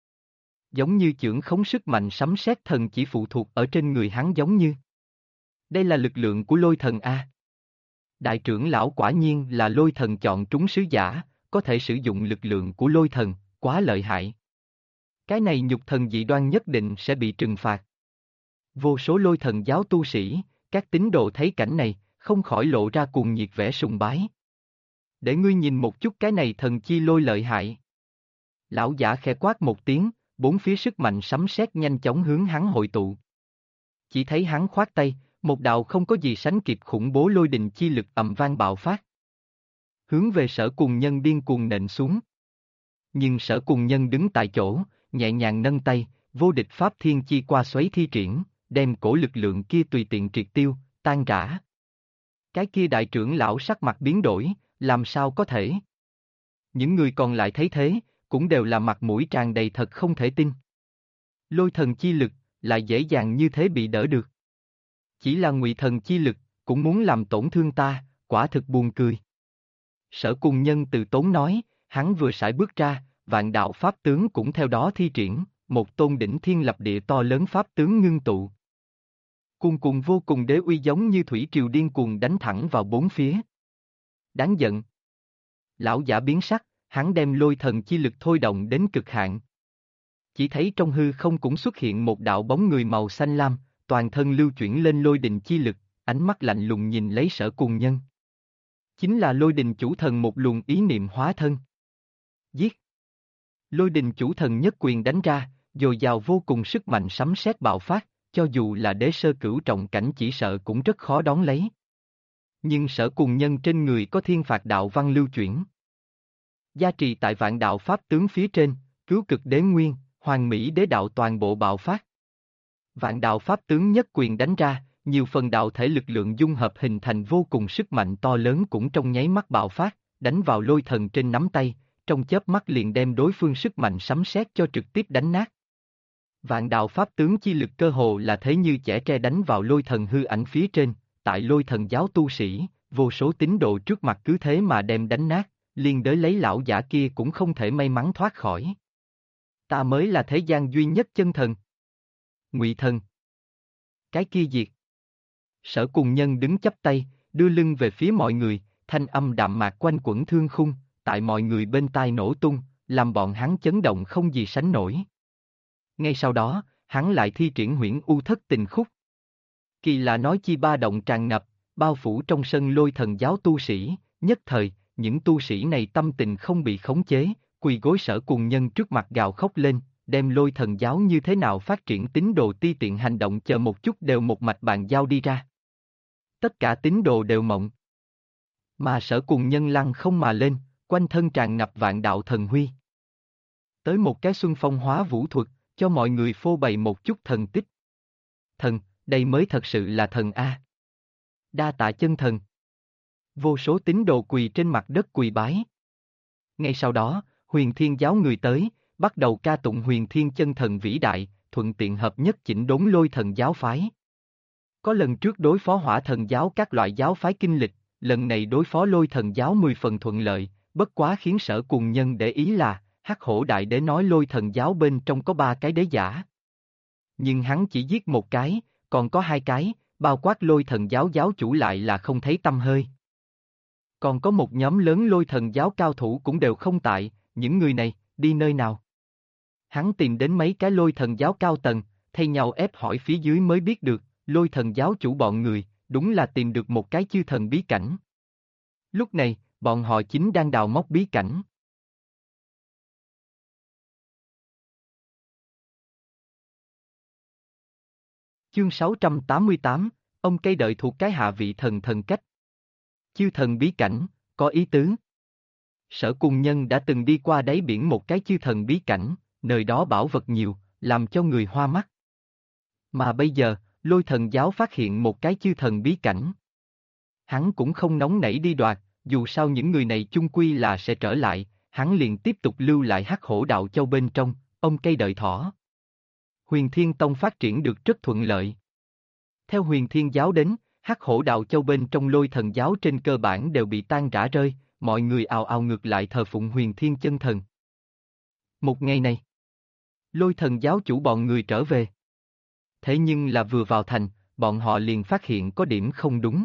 Giống như chưởng khống sức mạnh sấm sét thần chỉ phụ thuộc ở trên người hắn giống như. Đây là lực lượng của lôi thần A. Đại trưởng lão quả nhiên là lôi thần chọn trúng sứ giả, có thể sử dụng lực lượng của lôi thần, quá lợi hại. Cái này nhục thần dị đoan nhất định sẽ bị trừng phạt. Vô số lôi thần giáo tu sĩ, các tín đồ thấy cảnh này, không khỏi lộ ra cuồng nhiệt vẻ sùng bái. Để ngươi nhìn một chút cái này thần chi lôi lợi hại. Lão giả khẽ quát một tiếng, bốn phía sức mạnh sấm sét nhanh chóng hướng hắn hội tụ. Chỉ thấy hắn khoát tay, một đạo không có gì sánh kịp khủng bố lôi đình chi lực ầm vang bạo phát. Hướng về Sở Cùng Nhân điên cuồng nện xuống. Nhưng Sở Cùng Nhân đứng tại chỗ, nhẹ nhàng nâng tay, vô địch pháp thiên chi qua xoáy thi triển, đem cổ lực lượng kia tùy tiện triệt tiêu, tan rã. Cái kia đại trưởng lão sắc mặt biến đổi, làm sao có thể? Những người còn lại thấy thế, cũng đều là mặt mũi tràn đầy thật không thể tin. Lôi thần chi lực, lại dễ dàng như thế bị đỡ được. Chỉ là ngụy thần chi lực, cũng muốn làm tổn thương ta, quả thực buồn cười. Sở Cùng Nhân từ tốn nói, hắn vừa sải bước ra, vạn đạo pháp tướng cũng theo đó thi triển, một tôn đỉnh thiên lập địa to lớn pháp tướng ngưng tụ. Cuồn cuộn vô cùng đế uy giống như thủy triều điên cuồng đánh thẳng vào bốn phía. Đáng giận. Lão giả biến sắc, hắn đem lôi thần chi lực thôi động đến cực hạn. Chỉ thấy trong hư không cũng xuất hiện một đạo bóng người màu xanh lam, toàn thân lưu chuyển lên lôi đình chi lực, ánh mắt lạnh lùng nhìn lấy Sở Cùng Nhân. Chính là lôi đình chủ thần một luồng ý niệm hóa thân. Giết! Lôi đình chủ thần nhất quyền đánh ra, dồi dào vô cùng sức mạnh sấm sét bạo phát, cho dù là đế sơ cửu trọng cảnh chỉ sợ cũng rất khó đón lấy. Nhưng Sở Cùng Nhân trên người có thiên phạt đạo văn lưu chuyển. Gia trì tại vạn đạo pháp tướng phía trên, Cứu cực đế nguyên, hoàn mỹ đế đạo toàn bộ bạo phát. Vạn đạo pháp tướng nhất quyền đánh ra, nhiều phần đạo thể lực lượng dung hợp hình thành vô cùng sức mạnh to lớn cũng trong nháy mắt bạo phát, đánh vào lôi thần trên nắm tay, trong chớp mắt liền đem đối phương sức mạnh sấm sét cho trực tiếp đánh nát. Vạn đạo pháp tướng chi lực cơ hồ là thế như chẻ tre đánh vào lôi thần hư ảnh phía trên, tại lôi thần giáo tu sĩ, vô số tín đồ trước mặt cứ thế mà đem đánh nát, liên đới lấy lão giả kia cũng không thể may mắn thoát khỏi. Ta mới là thế gian duy nhất chân thần. Ngụy thần. Cái kia diệt. Sở Cùng Nhân đứng chắp tay, đưa lưng về phía mọi người, thanh âm đạm mạc quanh quẩn thương khung, tại mọi người bên tai nổ tung, làm bọn hắn chấn động không gì sánh nổi. Ngay sau đó, hắn lại thi triển huyễn u thất tình khúc. Kỳ lạ nói chi ba động tràn ngập, bao phủ trong sân lôi thần giáo tu sĩ, nhất thời, những tu sĩ này tâm tình không bị khống chế, quỳ gối Sở Cùng Nhân trước mặt gào khóc lên, đem lôi thần giáo như thế nào phát triển tín đồ ti tiện hành động chờ một chút đều một mạch bàn giao đi ra. Tất cả tín đồ đều mộng. Mà Sở Cùng Nhân lăng không mà lên, quanh thân tràn ngập vạn đạo thần huy. Tới một cái xuân phong hóa vũ thuật, cho mọi người phô bày một chút thần tích. Thần, đây mới thật sự là thần A. Đa tạ chân thần. Vô số tín đồ quỳ trên mặt đất quỳ bái. Ngay sau đó, Huyền Thiên giáo người tới, bắt đầu ca tụng Huyền Thiên chân thần vĩ đại, thuận tiện hợp nhất chỉnh đốn lôi thần giáo phái. Có lần trước đối phó hỏa thần giáo các loại giáo phái kinh lịch, lần này đối phó lôi thần giáo 10 phần thuận lợi, bất quá khiến Sở Cùng Nhân để ý là, Hắc Hổ Đại Đế nói lôi thần giáo bên trong có 3 cái đế giả. Nhưng hắn chỉ giết một cái, còn có 2 cái, bao quát lôi thần giáo giáo chủ lại là không thấy tăm hơi. Còn có một nhóm lớn lôi thần giáo cao thủ cũng đều không tại, những người này, đi nơi nào? Hắn tìm đến mấy cái lôi thần giáo cao tầng, thay nhau ép hỏi phía dưới mới biết được, lôi thần giáo chủ bọn người, đúng là tìm được một cái chư thần bí cảnh. Lúc này, bọn họ chính đang đào móc bí cảnh. Chương 688, ông cây đợi thuộc cái hạ vị thần thần cách. Chư thần bí cảnh, có ý tứ. Sở Cùng Nhân đã từng đi qua đáy biển một cái chư thần bí cảnh, nơi đó bảo vật nhiều, làm cho người hoa mắt. Mà bây giờ, lôi thần giáo phát hiện một cái chư thần bí cảnh. Hắn cũng không nóng nảy đi đoạt, dù sao những người này chung quy là sẽ trở lại, hắn liền tiếp tục lưu lại Hắc Hổ Đạo Châu bên trong, ông cây đợi thỏ. Huyền Thiên Tông phát triển được rất thuận lợi. Theo Huyền Thiên giáo đến, Hắc Hổ Đạo Châu bên trong lôi thần giáo trên cơ bản đều bị tan rã rơi, mọi người ào ào ngược lại thờ phụng Huyền Thiên chân thần. Một ngày này, lôi thần giáo chủ bọn người trở về. Thế nhưng là vừa vào thành, bọn họ liền phát hiện có điểm không đúng.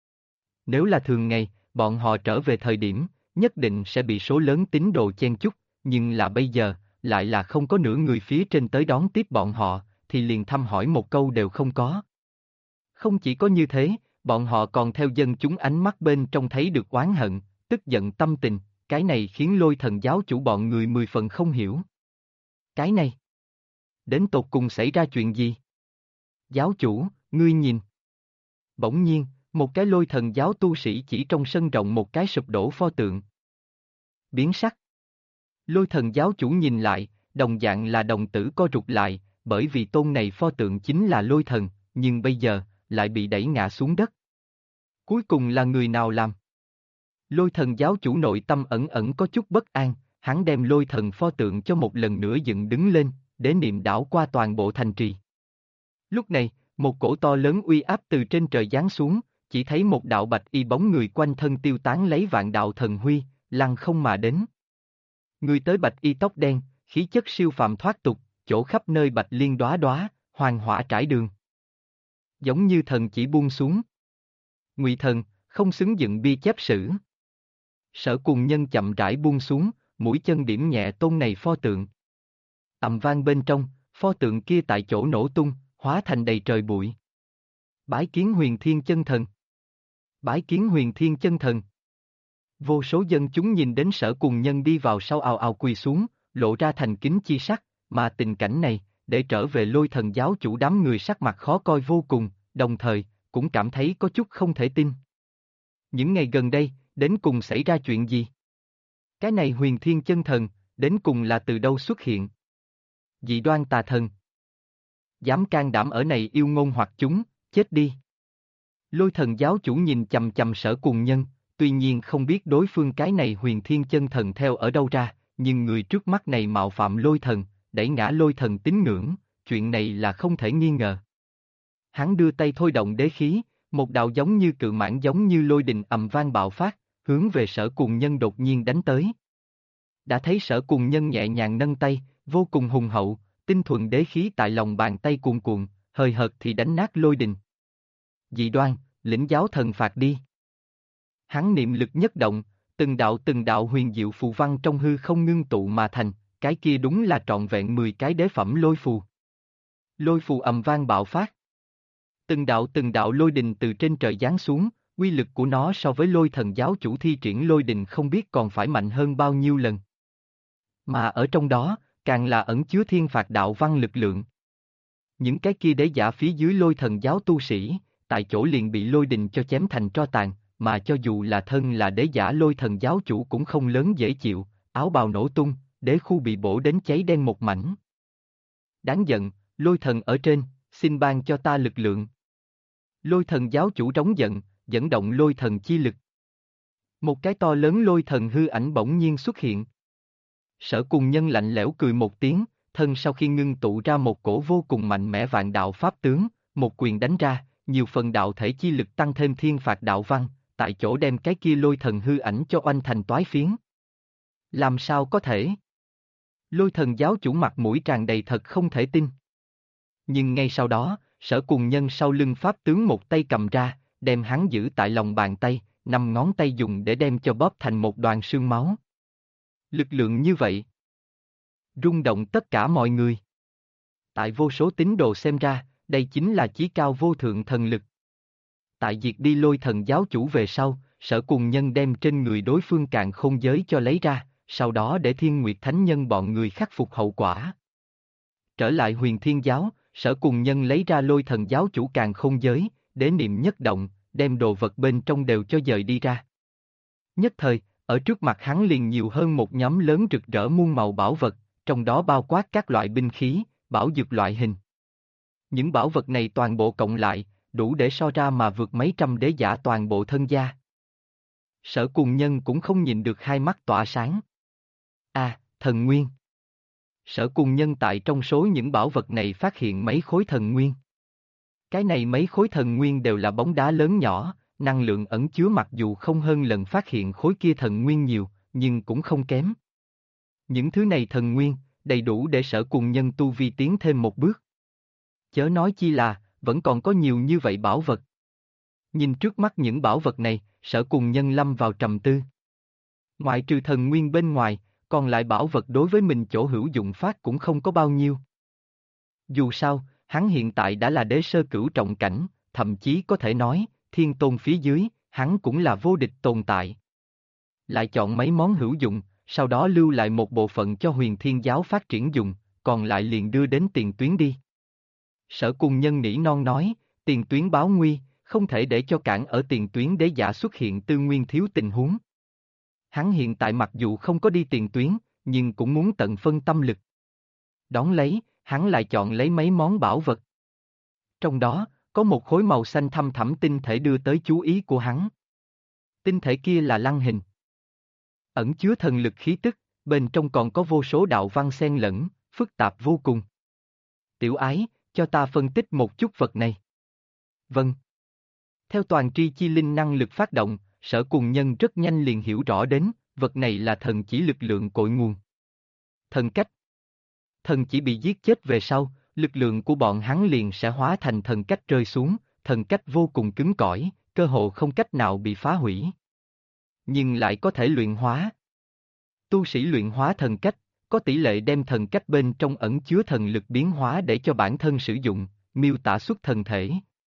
Nếu là thường ngày, bọn họ trở về thời điểm, nhất định sẽ bị số lớn tín đồ chen chúc, nhưng là bây giờ, lại là không có nửa người phía trên tới đón tiếp bọn họ, thì liền thăm hỏi một câu đều không có. Không chỉ có như thế, bọn họ còn theo dân chúng ánh mắt bên trong thấy được oán hận, tức giận tâm tình, cái này khiến lôi thần giáo chủ bọn người 10 phần không hiểu. Cái này, đến tột cùng xảy ra chuyện gì? Giáo chủ, ngươi nhìn. Bỗng nhiên, một cái lôi thần giáo tu sĩ chỉ trong sân rộng một cái sụp đổ pho tượng. Biến sắc. Lôi thần giáo chủ nhìn lại, đồng dạng là đồng tử co rụt lại, bởi vì tôn này pho tượng chính là lôi thần, nhưng bây giờ, lại bị đẩy ngã xuống đất. Cuối cùng là người nào làm? Lôi thần giáo chủ nội tâm ẩn ẩn có chút bất an, hắn đem lôi thần pho tượng cho một lần nữa dựng đứng lên, để niệm đảo qua toàn bộ thành trì. Lúc này, một cổ to lớn uy áp từ trên trời giáng xuống, chỉ thấy một đạo bạch y bóng người quanh thân tiêu tán lấy vạn đạo thần huy, lăng không mà đến. Người tới bạch y tóc đen, khí chất siêu phàm thoát tục, chỗ khắp nơi bạch liên đóa đóa, hoàng hỏa trải đường. Giống như thần chỉ buông xuống. Ngụy thần, không xứng dựng bia chép sử. Sở Cùng Nhân chậm rãi buông xuống, mũi chân điểm nhẹ tôn này pho tượng. Ầm vang bên trong, pho tượng kia tại chỗ nổ tung, hóa thành đầy trời bụi. Bái kiến Huyền Thiên chân thần. Bái kiến Huyền Thiên chân thần. Vô số dân chúng nhìn đến Sở Cùng Nhân đi vào sau ào ào quỳ xuống, lộ ra thành kính chi sắc, mà tình cảnh này, để trở về lôi thần giáo chủ đám người sắc mặt khó coi vô cùng, đồng thời, cũng cảm thấy có chút không thể tin. Những ngày gần đây, đến cùng xảy ra chuyện gì? Cái này Huyền Thiên chân thần, đến cùng là từ đâu xuất hiện? Dị đoan tà thần. Dám can đảm ở này yêu ngôn hoặc chúng, chết đi. Lôi thần giáo chủ nhìn chằm chằm Sở Cùng Nhân, tuy nhiên không biết đối phương cái này huyền thiên chân thần theo ở đâu ra, nhưng người trước mắt này mạo phạm lôi thần, đẩy ngã lôi thần tín ngưỡng, chuyện này là không thể nghi ngờ. Hắn đưa tay thôi động đế khí, một đạo giống như cự mãng giống như lôi đình ầm vang bạo phát, hướng về Sở Cùng Nhân đột nhiên đánh tới. Đã thấy Sở Cùng Nhân nhẹ nhàng nâng tay, vô cùng hùng hậu, tinh thuần đế khí tại lòng bàn tay cuồn cuộn, hời hợt thì đánh nát lôi đình. Dị đoan, lĩnh giáo thần phạt đi. Hắn niệm lực nhất động, từng đạo huyền diệu phù văn trong hư không ngưng tụ mà thành, cái kia đúng là trọn vẹn 10 cái đế phẩm lôi phù. Lôi phù ầm vang bạo phát. Từng đạo lôi đình từ trên trời giáng xuống, uy lực của nó so với lôi thần giáo chủ thi triển lôi đình không biết còn phải mạnh hơn bao nhiêu lần. Mà ở trong đó, càng là ẩn chứa thiên phạt đạo văn lực lượng. Những cái kia đế giả phía dưới lôi thần giáo tu sĩ, tại chỗ liền bị lôi đình cho chém thành tro tàn, mà cho dù là thân là đế giả lôi thần giáo chủ cũng không lớn dễ chịu, áo bào nổ tung, đế khu bị bổ đến cháy đen một mảnh. Đáng giận, lôi thần ở trên, xin ban cho ta lực lượng. Lôi thần giáo chủ trống giận, dẫn động lôi thần chi lực. Một cái to lớn lôi thần hư ảnh bỗng nhiên xuất hiện. Sở Cùng Nhân lạnh lẽo cười một tiếng, thân sau khi ngưng tụ ra một cổ vô cùng mạnh mẽ vạn đạo pháp tướng, một quyền đánh ra, nhiều phần đạo thể chi lực tăng thêm thiên phạt đạo văn, tại chỗ đem cái kia lôi thần hư ảnh cho oanh thành toái phiến. Làm sao có thể? Lôi thần giáo chủ mặt mũi tràn đầy thật không thể tin. Nhưng ngay sau đó, Sở Cùng Nhân sau lưng pháp tướng một tay cầm ra, đem hắn giữ tại lòng bàn tay, 5 ngón tay dùng để đem cho bóp thành một đoàn xương máu. Lực lượng như vậy, rung động tất cả mọi người. Tại vô số tín đồ xem ra, đây chính là chí cao vô thượng thần lực. Tại diệt đi lôi thần giáo chủ về sau, Sở Cùng Nhân đem trên người đối phương càn khôn giới cho lấy ra, sau đó để Thiên Nguyệt Thánh Nhân bọn người khắc phục hậu quả. Trở lại Huyền Thiên Giáo, Sở Cùng Nhân lấy ra lôi thần giáo chủ càn khôn giới, đế niệm nhất động, đem đồ vật bên trong đều cho dời đi ra. Nhất thời, ở trước mặt hắn liền nhiều hơn một nhóm lớn rực rỡ muôn màu bảo vật, trong đó bao quát các loại binh khí, bảo dược loại hình. Những bảo vật này toàn bộ cộng lại, đủ để so ra mà vượt mấy trăm đế giả toàn bộ thân gia. Sở Cùng Nhân cũng không nhìn được hai mắt tỏa sáng. Thần nguyên. Sở Cùng Nhân tại trong số những bảo vật này phát hiện mấy khối thần nguyên. Cái này mấy khối thần nguyên đều là bóng đá lớn nhỏ, năng lượng ẩn chứa mặc dù không hơn lần phát hiện khối kia thần nguyên nhiều, nhưng cũng không kém. Những thứ này thần nguyên, đầy đủ để Sở Cùng Nhân tu vi tiến thêm một bước. Chớ nói chi là, vẫn còn có nhiều như vậy bảo vật. Nhìn trước mắt những bảo vật này, Sở Cùng Nhân lâm vào trầm tư. Ngoại trừ thần nguyên bên ngoài, còn lại bảo vật đối với mình chỗ hữu dụng phát cũng không có bao nhiêu. Dù sao, hắn hiện tại đã là đế sơ cửu trọng cảnh, thậm chí có thể nói, thiên tôn phía dưới, hắn cũng là vô địch tồn tại. Lại chọn mấy món hữu dụng, sau đó lưu lại một bộ phận cho Huyền Thiên Giáo phát triển dùng, còn lại liền đưa đến tiền tuyến đi. Sở Cùng Nhân nỉ non nói, tiền tuyến báo nguy, không thể để cho cản ở tiền tuyến đế giả xuất hiện tư nguyên thiếu tình huống. Hắn hiện tại mặc dù không có đi tiền tuyến, nhưng cũng muốn tận phân tâm lực. Đón lấy, hắn lại chọn lấy mấy món bảo vật. Trong đó, có một khối màu xanh thăm thẳm tinh thể đưa tới chú ý của hắn. Tinh thể kia là lăng hình. Ẩn chứa thần lực khí tức, bên trong còn có vô số đạo văn xen lẫn, phức tạp vô cùng. Tiểu ái, cho ta phân tích một chút vật này. Vâng. Theo toàn tri chi linh năng lực phát động, Sở Cùng Nhân rất nhanh liền hiểu rõ đến, vật này là thần chỉ lực lượng cội nguồn. Thần cách. Thần chỉ bị giết chết về sau, lực lượng của bọn hắn liền sẽ hóa thành thần cách rơi xuống, thần cách vô cùng cứng cỏi, cơ hồ không cách nào bị phá hủy. Nhưng lại có thể luyện hóa. Tu sĩ luyện hóa thần cách, có tỷ lệ đem thần cách bên trong ẩn chứa thần lực biến hóa để cho bản thân sử dụng, miêu tả xuất thần thể.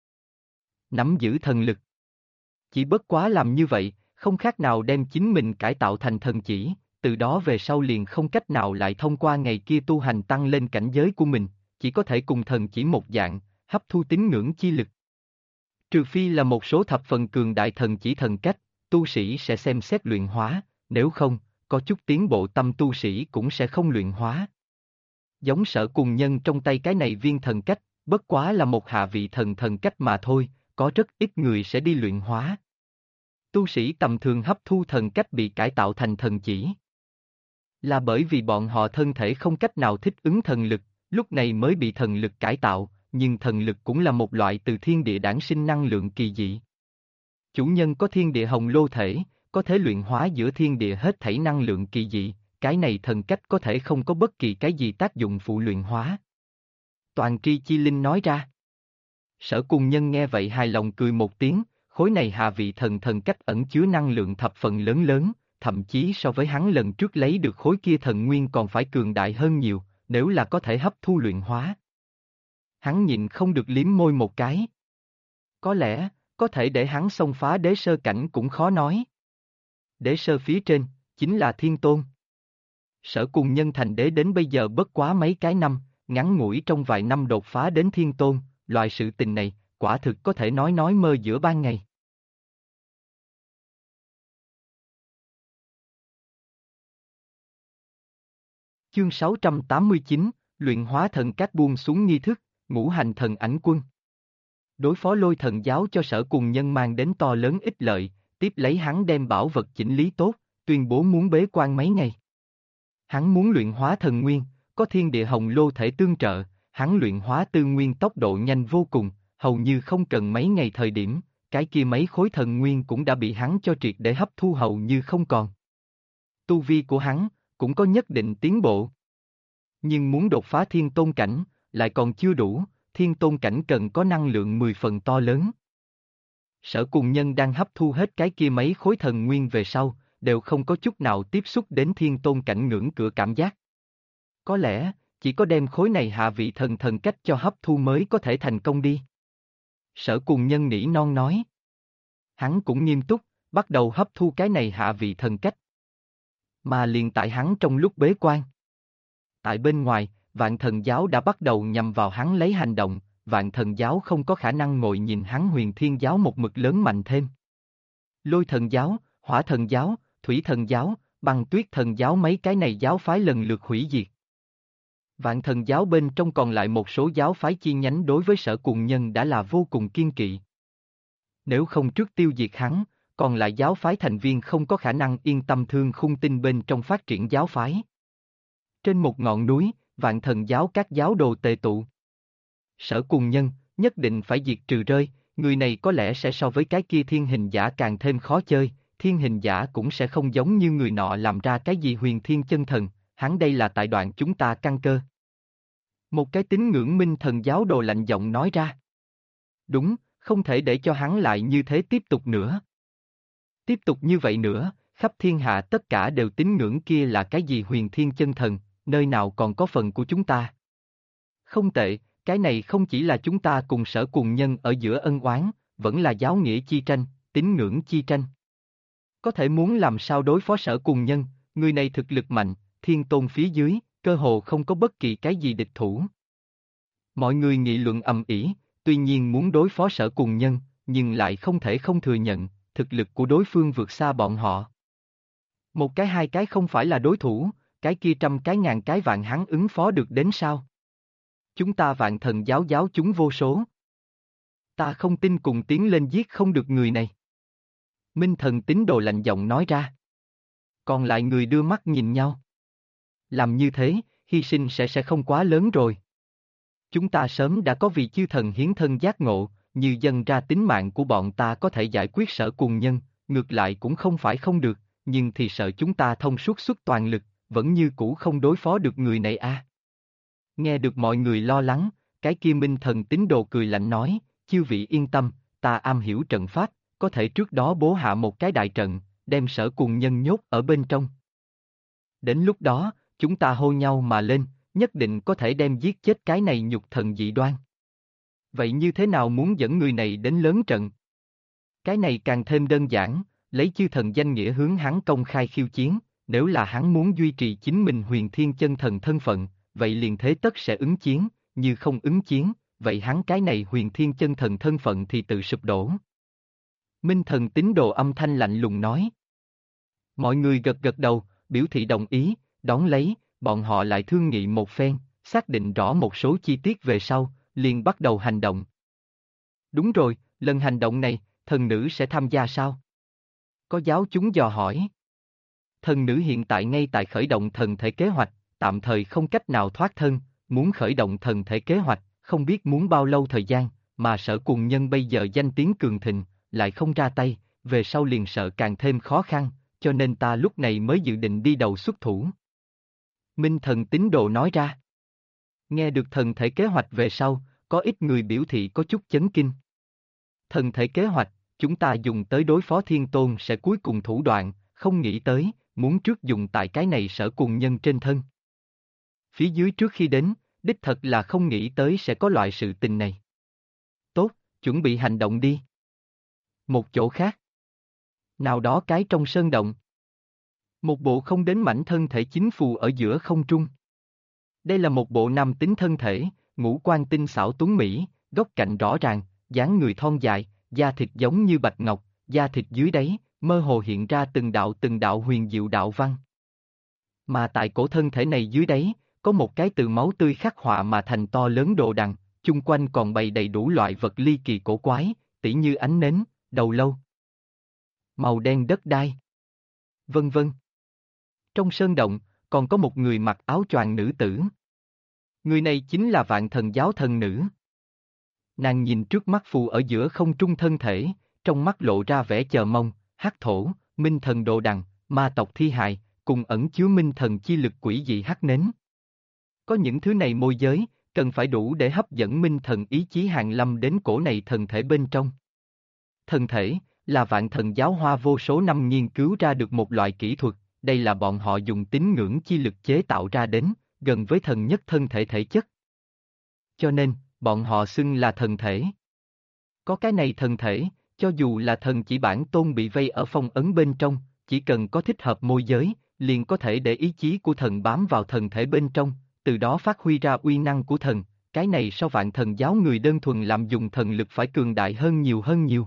Nắm giữ thần lực. Chỉ bất quá làm như vậy, không khác nào đem chính mình cải tạo thành thần chỉ, từ đó về sau liền không cách nào lại thông qua ngày kia tu hành tăng lên cảnh giới của mình, chỉ có thể cùng thần chỉ một dạng, hấp thu tín ngưỡng chi lực. Trừ phi là một số thập phần cường đại thần chỉ thần cách, tu sĩ sẽ xem xét luyện hóa, nếu không, có chút tiến bộ tâm tu sĩ cũng sẽ không luyện hóa. Giống Sở Cùng Nhân trong tay cái này viên thần cách, bất quá là một hạ vị thần cách mà thôi, có rất ít người sẽ đi luyện hóa. Tu sĩ tầm thường hấp thu thần cách bị cải tạo thành thần chỉ. Là bởi vì bọn họ thân thể không cách nào thích ứng thần lực, lúc này mới bị thần lực cải tạo, nhưng thần lực cũng là một loại từ thiên địa đản sinh năng lượng kỳ dị. Chủ nhân có thiên địa hồng lô thể, có thể luyện hóa giữa thiên địa hết thảy năng lượng kỳ dị, cái này thần cách có thể không có bất kỳ cái gì tác dụng phụ luyện hóa. Toàn tri chi linh nói ra. Sở Cùng Nhân nghe vậy hài lòng cười một tiếng, khối này hạ vị thần cách ẩn chứa năng lượng thập phần lớn lớn, thậm chí so với hắn lần trước lấy được khối kia thần nguyên còn phải cường đại hơn nhiều, nếu là có thể hấp thu luyện hóa. Hắn nhịn không được liếm môi một cái. Có lẽ, có thể để hắn xông phá đế sơ cảnh cũng khó nói. Đế sơ phía trên, chính là Thiên Tôn. Sở Cùng Nhân thành đế đến bây giờ bất quá mấy cái năm, ngắn ngủi trong vài năm đột phá đến Thiên Tôn, loại sự tình này, quả thực có thể nói mơ giữa ban ngày. Chương 689, luyện hóa thần cách buông xuống nghi thức, ngũ hành thần ảnh quân. Đối phó Lôi Thần giáo cho Sở Cùng Nhân mang đến to lớn ích lợi, tiếp lấy hắn đem bảo vật chỉnh lý tốt, tuyên bố muốn bế quan mấy ngày. Hắn muốn luyện hóa thần nguyên, có thiên địa hồng lô thể tương trợ, hắn luyện hóa tư nguyên tốc độ nhanh vô cùng, hầu như không cần mấy ngày thời điểm, cái kia mấy khối thần nguyên cũng đã bị hắn cho triệt để hấp thu hầu như không còn. Tu vi của hắn cũng có nhất định tiến bộ. Nhưng muốn đột phá thiên tôn cảnh, lại còn chưa đủ, thiên tôn cảnh cần có năng lượng 10 phần to lớn. Sở Cùng Nhân đang hấp thu hết cái kia mấy khối thần nguyên về sau, đều không có chút nào tiếp xúc đến thiên tôn cảnh ngưỡng cửa cảm giác. Có lẽ, chỉ có đem khối này hạ vị thần cách cho hấp thu mới có thể thành công đi. Sở Cùng Nhân nỉ non nói. Hắn cũng nghiêm túc, bắt đầu hấp thu cái này hạ vị thần cách. Mà liền tại hắn trong lúc bế quan. Tại bên ngoài, Vạn Thần giáo đã bắt đầu nhằm vào hắn lấy hành động, Vạn Thần giáo không có khả năng ngồi nhìn hắn Huyền Thiên giáo một mực lớn mạnh thêm. Lôi Thần giáo, Hỏa Thần giáo, Thủy Thần giáo, Băng Tuyết Thần giáo mấy cái này giáo phái lần lượt hủy diệt. Vạn Thần giáo bên trong còn lại một số giáo phái chi nhánh đối với Sở Cùng Nhân đã là vô cùng kiên kỵ. Nếu không trước tiêu diệt hắn, còn lại giáo phái thành viên không có khả năng yên tâm thương khung tinh bên trong phát triển giáo phái. Trên một ngọn núi, Vạn Thần giáo các giáo đồ tề tụ. Sở Cùng Nhân, nhất định phải diệt trừ rơi, người này có lẽ sẽ so với cái kia thiên hình giả càng thêm khó chơi, thiên hình giả cũng sẽ không giống như người nọ làm ra cái gì huyền thiên chân thần, hắn đây là tại đoạn chúng ta căn cơ. Một cái tín ngưỡng minh thần giáo đồ lạnh giọng nói ra. Đúng, không thể để cho hắn lại như thế tiếp tục nữa. Tiếp tục như vậy nữa, khắp thiên hạ tất cả đều tín ngưỡng kia là cái gì huyền thiên chân thần, nơi nào còn có phần của chúng ta. Không tệ, cái này không chỉ là chúng ta cùng Sở Cùng Nhân ở giữa ân oán, vẫn là giáo nghĩa chi tranh, tín ngưỡng chi tranh. Có thể muốn làm sao đối phó Sở Cùng Nhân, người này thực lực mạnh, thiên tôn phía dưới, cơ hồ không có bất kỳ cái gì địch thủ. Mọi người nghị luận ầm ĩ, tuy nhiên muốn đối phó Sở Cùng Nhân, nhưng lại không thể không thừa nhận, thực lực của đối phương vượt xa bọn họ. Một cái hai cái không phải là đối thủ, cái kia trăm cái ngàn cái vạn hắn ứng phó được đến sao? Chúng ta Vạn Thần giáo giáo chúng vô số. Ta không tin cùng tiến lên giết không được người này. Minh Thần tín đồ lạnh giọng nói ra. Còn lại người đưa mắt nhìn nhau. Làm như thế, hy sinh sẽ không quá lớn rồi. Chúng ta sớm đã có vị chư thần hiến thân giác ngộ, như dâng ra tính mạng của bọn ta có thể giải quyết Sở Cùng Nhân, ngược lại cũng không phải không được, nhưng thì sợ chúng ta thông suốt xuất toàn lực, vẫn như cũ không đối phó được người này a. Nghe được mọi người lo lắng, cái kia Minh Thần tín đồ cười lạnh nói, chư vị yên tâm, ta am hiểu trận pháp, có thể trước đó bố hạ một cái đại trận, đem Sở Cùng Nhân nhốt ở bên trong. Đến lúc đó, chúng ta hô nhau mà lên, nhất định có thể đem giết chết cái này nhục thần dị đoan. Vậy như thế nào muốn dẫn người này đến lớn trận? Cái này càng thêm đơn giản, lấy chư thần danh nghĩa hướng hắn công khai khiêu chiến, nếu là hắn muốn duy trì chính mình huyền thiên chân thần thân phận, vậy liền thế tất sẽ ứng chiến, như không ứng chiến, vậy hắn cái này huyền thiên chân thần thân phận thì tự sụp đổ. Minh Thần tín đồ âm thanh lạnh lùng nói. Mọi người gật gật đầu, biểu thị đồng ý, đón lấy, bọn họ lại thương nghị một phen, xác định rõ một số chi tiết về sau, liền bắt đầu hành động. Đúng rồi, lần hành động này, thần nữ sẽ tham gia sao? Có giáo chúng dò hỏi. Thần nữ hiện tại ngay tại khởi động thần thể kế hoạch, tạm thời không cách nào thoát thân, muốn khởi động thần thể kế hoạch, không biết muốn bao lâu thời gian, mà Sở Cùng Nhân bây giờ danh tiếng cường thịnh, lại không ra tay, về sau liền sợ càng thêm khó khăn, cho nên ta lúc này mới dự định đi đầu xuất thủ. Minh thần tín đồ nói ra. Nghe được thần thể kế hoạch về sau, có ít người biểu thị có chút chấn kinh. Thần thể kế hoạch, chúng ta dùng tới đối phó Thiên Tôn sẽ cuối cùng thủ đoạn, không nghĩ tới, muốn trước dùng tại cái này Sở Cùng Nhân trên thân. Phía dưới trước khi đến, đích thật là không nghĩ tới sẽ có loại sự tình này. Tốt, chuẩn bị hành động đi. Một chỗ khác. Nào đó cái trong sơn động. Một bộ không đến mảnh thân thể chính phù ở giữa không trung. Đây là một bộ nam tính thân thể, ngũ quan tinh xảo tuấn mỹ, góc cạnh rõ ràng, dáng người thon dài, da thịt giống như bạch ngọc, da thịt dưới đáy, mơ hồ hiện ra từng đạo huyền diệu đạo văn. Mà tại cổ thân thể này dưới đáy, có một cái từ máu tươi khắc họa mà thành to lớn đồ đằng, chung quanh còn bày đầy đủ loại vật ly kỳ cổ quái, tỉ như ánh nến, đầu lâu, màu đen đất đai, vân vân. Trong sơn động, còn có một người mặc áo choàng nữ tử. Người này chính là Vạn Thần giáo thần nữ. Nàng nhìn trước mắt phù ở giữa không trung thân thể, trong mắt lộ ra vẻ chờ mong, hắc thổ, minh thần đồ đằng, ma tộc thi hài, cùng ẩn chứa minh thần chi lực quỷ dị hắc nến. Có những thứ này môi giới, cần phải đủ để hấp dẫn minh thần ý chí hàng lâm đến cổ này thần thể bên trong. Thần thể, là Vạn Thần giáo hoa vô số năm nghiên cứu ra được một loại kỹ thuật, đây là bọn họ dùng tín ngưỡng chi lực chế tạo ra đến, gần với thần nhất thân thể thể chất. Cho nên, bọn họ xưng là thần thể. Có cái này thần thể, cho dù là thần chỉ bản tôn bị vây ở phong ấn bên trong, chỉ cần có thích hợp môi giới, liền có thể để ý chí của thần bám vào thần thể bên trong, từ đó phát huy ra uy năng của thần, cái này so Vạn Thần giáo người đơn thuần làm dùng thần lực phải cường đại hơn nhiều.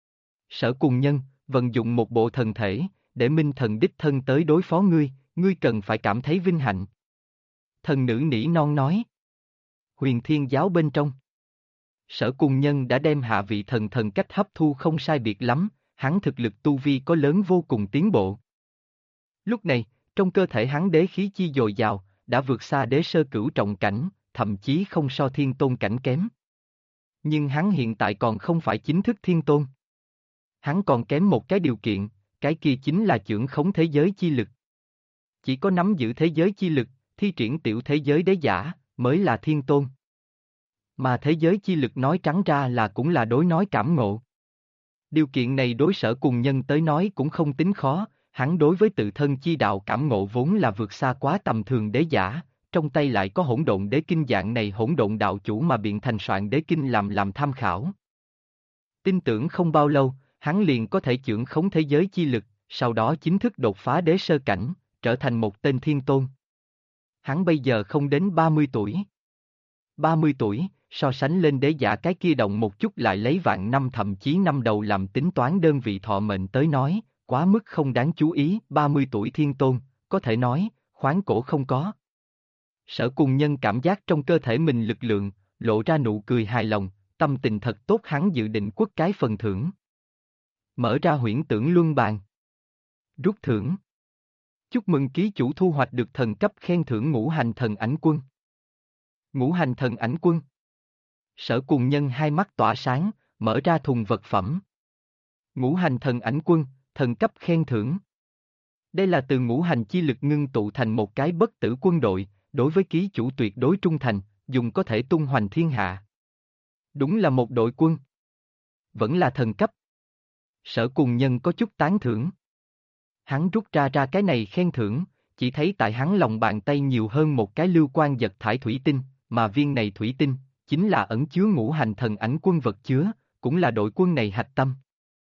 Sở Cùng Nhân, vận dụng một bộ thần thể, để minh thần đích thân tới đối phó ngươi, ngươi cần phải cảm thấy vinh hạnh. Thần nữ nỉ non nói. Huyền Thiên giáo bên trong. Sở Cùng Nhân đã đem hạ vị thần cách hấp thu không sai biệt lắm, hắn thực lực tu vi có lớn vô cùng tiến bộ. Lúc này, trong cơ thể hắn đế khí chi dồi dào, đã vượt xa đế sơ cửu trọng cảnh, thậm chí không so thiên tôn cảnh kém. Nhưng hắn hiện tại còn không phải chính thức thiên tôn. Hắn còn kém một cái điều kiện, cái kia chính là chưởng khống thế giới chi lực. Chỉ có nắm giữ thế giới chi lực, thi triển tiểu thế giới đế giả, mới là thiên tôn. Mà thế giới chi lực nói trắng ra là cũng là đối nói cảm ngộ. Điều kiện này đối Sở Cùng Nhân tới nói cũng không tính khó, hắn đối với tự thân chi đạo cảm ngộ vốn là vượt xa quá tầm thường đế giả, trong tay lại có hỗn độn đế kinh dạng này hỗn độn đạo chủ mà biện thành soạn đế kinh làm tham khảo. Tin tưởng không bao lâu, hắn liền có thể chưởng khống thế giới chi lực, sau đó chính thức đột phá đế sơ cảnh, trở thành một tên thiên tôn. Hắn bây giờ không đến 30 tuổi. 30 tuổi, so sánh lên đế giả cái kia động một chút lại lấy vạn năm thậm chí năm đầu làm tính toán đơn vị thọ mệnh tới nói, quá mức không đáng chú ý, 30 tuổi thiên tôn, có thể nói, khoáng cổ không có. Sở Cùng Nhân cảm giác trong cơ thể mình lực lượng, lộ ra nụ cười hài lòng, tâm tình thật tốt, hắn dự định quất cái phần thưởng. Mở ra huyễn tưởng luân bàn. Rút thưởng. Chúc mừng ký chủ thu hoạch được thần cấp khen thưởng Ngũ Hành Thần Ảnh Quân. Ngũ Hành Thần Ảnh Quân. Sở Cùng Nhân hai mắt tỏa sáng, mở ra thùng vật phẩm. Ngũ Hành Thần Ảnh Quân, thần cấp khen thưởng. Đây là từ ngũ hành chi lực ngưng tụ thành một cái bất tử quân đội, đối với ký chủ tuyệt đối trung thành, dùng có thể tung hoành thiên hạ. Đúng là một đội quân. Vẫn là thần cấp. Sở Cùng Nhân có chút tán thưởng. Hắn rút ra cái này khen thưởng, chỉ thấy tại hắn lòng bàn tay nhiều hơn một cái lưu quang vật thải thủy tinh, mà viên này thủy tinh, chính là ẩn chứa Ngũ Hành Thần Ảnh Quân vật chứa, cũng là đội quân này hạch tâm.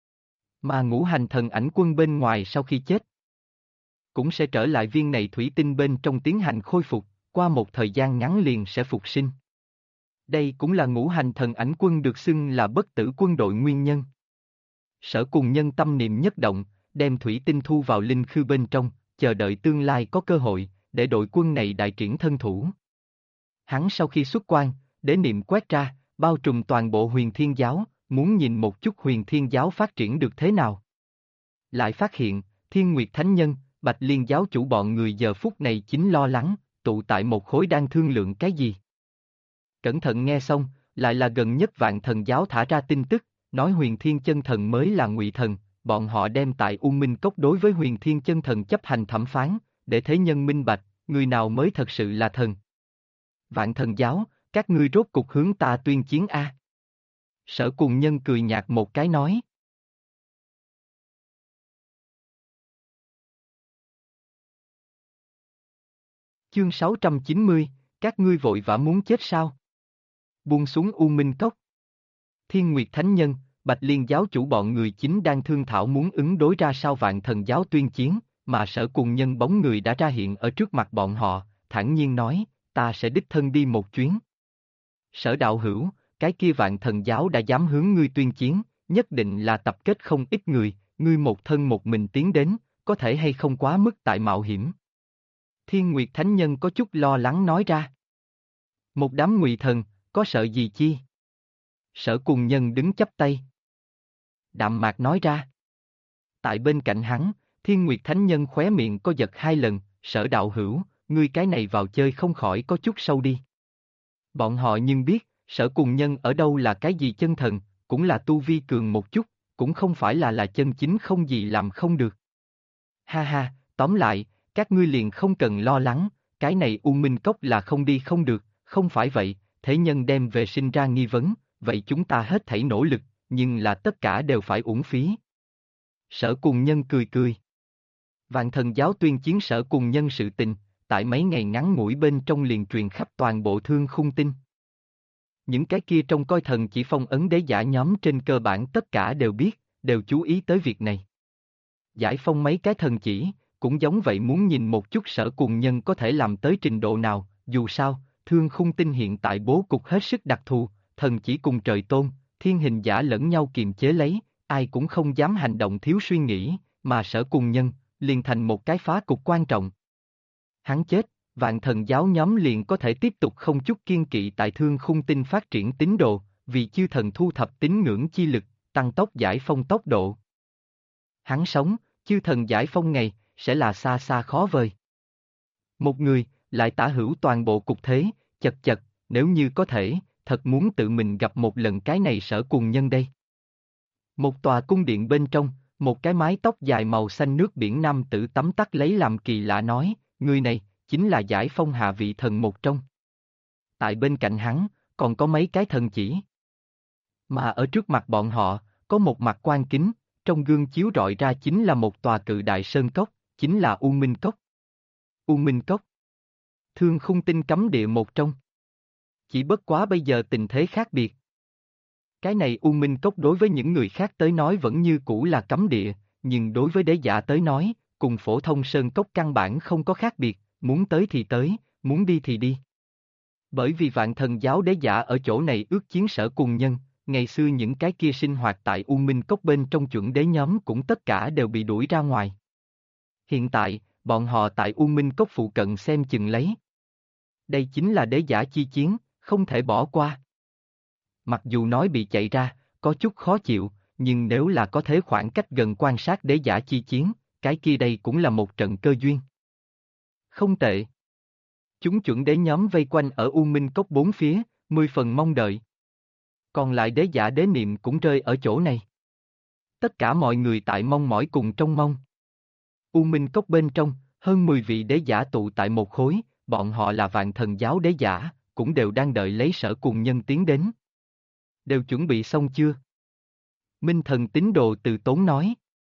Mà Ngũ Hành Thần Ảnh Quân bên ngoài sau khi chết, cũng sẽ trở lại viên này thủy tinh bên trong tiến hành khôi phục, qua một thời gian ngắn liền sẽ phục sinh. Đây cũng là Ngũ Hành Thần Ảnh Quân được xưng là bất tử quân đội nguyên nhân. Sở Cùng Nhân tâm niệm nhất động, đem thủy tinh thu vào linh khư bên trong, chờ đợi tương lai có cơ hội, để đội quân này đại triển thân thủ. Hắn sau khi xuất quan, đế niệm quét ra, bao trùm toàn bộ huyền thiên giáo, muốn nhìn một chút huyền thiên giáo phát triển được thế nào. Lại phát hiện, Thiên Nguyệt Thánh Nhân, Bạch Liên giáo chủ bọn người giờ phút này chính lo lắng, tụ tại một khối đang thương lượng cái gì. Cẩn thận nghe xong, lại là gần nhất Vạn Thần giáo thả ra tin tức, nói Huyền Thiên Chân Thần mới là Ngụy Thần, bọn họ đem tại U Minh Cốc đối với Huyền Thiên Chân Thần chấp hành thẩm phán, để thế nhân minh bạch, người nào mới thật sự là thần. Vạn Thần giáo, các ngươi rốt cục hướng ta tuyên chiến a. Sở Cùng Nhân cười nhạt một cái nói. Chương 690, các ngươi vội vã muốn chết sao? Buông xuống U Minh Cốc. Thiên Nguyệt Thánh Nhân, Bạch Liên giáo chủ bọn người chính đang thương thảo muốn ứng đối ra sao Vạn Thần giáo tuyên chiến, mà Sở Cùng Nhân bóng người đã ra hiện ở trước mặt bọn họ, thản nhiên nói, ta sẽ đích thân đi một chuyến. Sở đạo hữu, cái kia Vạn Thần giáo đã dám hướng ngươi tuyên chiến, nhất định là tập kết không ít người, ngươi một thân một mình tiến đến, có thể hay không quá mức tại mạo hiểm. Thiên Nguyệt Thánh Nhân có chút lo lắng nói ra. Một đám ngụy thần, có sợ gì chi? Sở Cùng Nhân đứng chắp tay. Đạm mạc nói ra. Tại bên cạnh hắn, Thiên Nguyệt Thánh Nhân khóe miệng có giật 2 lần, Sở đạo hữu, ngươi cái này vào chơi không khỏi có chút sâu đi. Bọn họ nhưng biết, Sở Cùng Nhân ở đâu là cái gì chân thần, cũng là tu vi cường một chút, cũng không phải là chân chính không gì làm không được. Ha ha, tóm lại, các ngươi liền không cần lo lắng, cái này U Minh Cốc là không đi không được, không phải vậy, thế nhân đem về sinh ra nghi vấn, vậy chúng ta hết thảy nỗ lực, nhưng là tất cả đều phải uổng phí. Sở Cùng Nhân cười cười. Vạn Thần giáo tuyên chiến Sở Cùng Nhân sự tình, tại mấy ngày ngắn ngủi bên trong liền truyền khắp toàn bộ Thương Khung Tinh. Những cái kia trong coi thần chỉ phong ấn đế giả nhóm trên cơ bản tất cả đều biết, đều chú ý tới việc này. Giải phong mấy cái thần chỉ, cũng giống vậy muốn nhìn một chút Sở Cùng Nhân có thể làm tới trình độ nào, dù sao, Thương Khung Tinh hiện tại bố cục hết sức đặc thù, thần chỉ cùng trời tôn, thiên hình giả lẫn nhau kiềm chế lấy, ai cũng không dám hành động thiếu suy nghĩ, mà Sở Cùng Nhân, liền thành một cái phá cục quan trọng. Hắn chết, Vạn Thần giáo nhóm liền có thể tiếp tục không chút kiên kỵ tại Thương Khung Tinh phát triển tín đồ, vì chư thần thu thập tín ngưỡng chi lực, tăng tốc giải phong tốc độ. Hắn sống, chư thần giải phong ngày, sẽ là xa xa khó vời. Một người, lại tả hữu toàn bộ cục thế, chật chật, nếu như có thể, thật muốn tự mình gặp một lần cái này Sở Cùng Nhân đây. Một tòa cung điện bên trong, một cái mái tóc dài màu xanh nước biển nam tử tắm tắt lấy làm kỳ lạ nói, người này, chính là giải phong hạ vị thần một trong. Tại bên cạnh hắn, còn có mấy cái thần chỉ. Mà ở trước mặt bọn họ, có một mặt quan kính, trong gương chiếu rọi ra chính là một tòa cự đại sơn cốc, chính là U Minh Cốc. U Minh Cốc. Thương Khung Tinh cấm địa một trong. Chỉ bất quá bây giờ tình thế khác biệt. Cái này U Minh Cốc đối với những người khác tới nói vẫn như cũ là cấm địa, nhưng đối với đế giả tới nói, cùng phổ thông sơn cốc căn bản không có khác biệt, muốn tới thì tới, muốn đi thì đi. Bởi vì Vạn Thần giáo đế giả ở chỗ này ước chiến Sở Cùng Nhân, ngày xưa những cái kia sinh hoạt tại U Minh Cốc bên trong chuẩn đế nhóm cũng tất cả đều bị đuổi ra ngoài. Hiện tại, bọn họ tại U Minh Cốc phụ cận xem chừng lấy. Đây chính là đế giả chi chiến, không thể bỏ qua. Mặc dù nói bị chạy ra, có chút khó chịu, nhưng nếu là có thế khoảng cách gần quan sát đế giả chi chiến, cái kia đây cũng là một trận cơ duyên. Không tệ. Chúng chuẩn đế nhóm vây quanh ở U Minh Cốc bốn phía, 10 phần mong đợi. Còn lại đế giả đế niệm cũng rơi ở chỗ này. Tất cả mọi người tại mong mỏi cùng trông mong. U Minh Cốc bên trong, hơn 10 vị đế giả tụ tại một khối, bọn họ là Vạn Thần giáo đế giả, cũng đều đang đợi lấy Sở Cùng Nhân tiến đến. Đều chuẩn bị xong chưa? Minh Thần tín đồ từ tốn nói.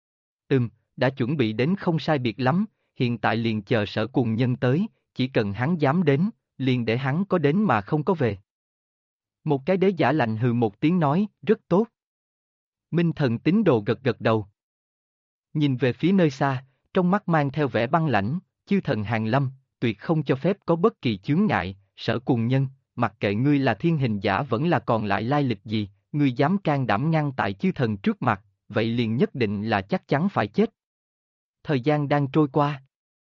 Đã chuẩn bị đến không sai biệt lắm, hiện tại liền chờ Sở Cùng Nhân tới, chỉ cần hắn dám đến, liền để hắn có đến mà không có về. Một cái đế giả lạnh hừ một tiếng nói, rất tốt. Minh Thần tín đồ gật gật đầu. Nhìn về phía nơi xa, trong mắt mang theo vẻ băng lãnh, chư thần hàng lâm, tuyệt không cho phép có bất kỳ chướng ngại, Sở Cùng Nhân, mặc kệ ngươi là thiên hình giả vẫn là còn lại lai lịch gì, ngươi dám can đảm ngăn tại chư thần trước mặt, vậy liền nhất định là chắc chắn phải chết. Thời gian đang trôi qua.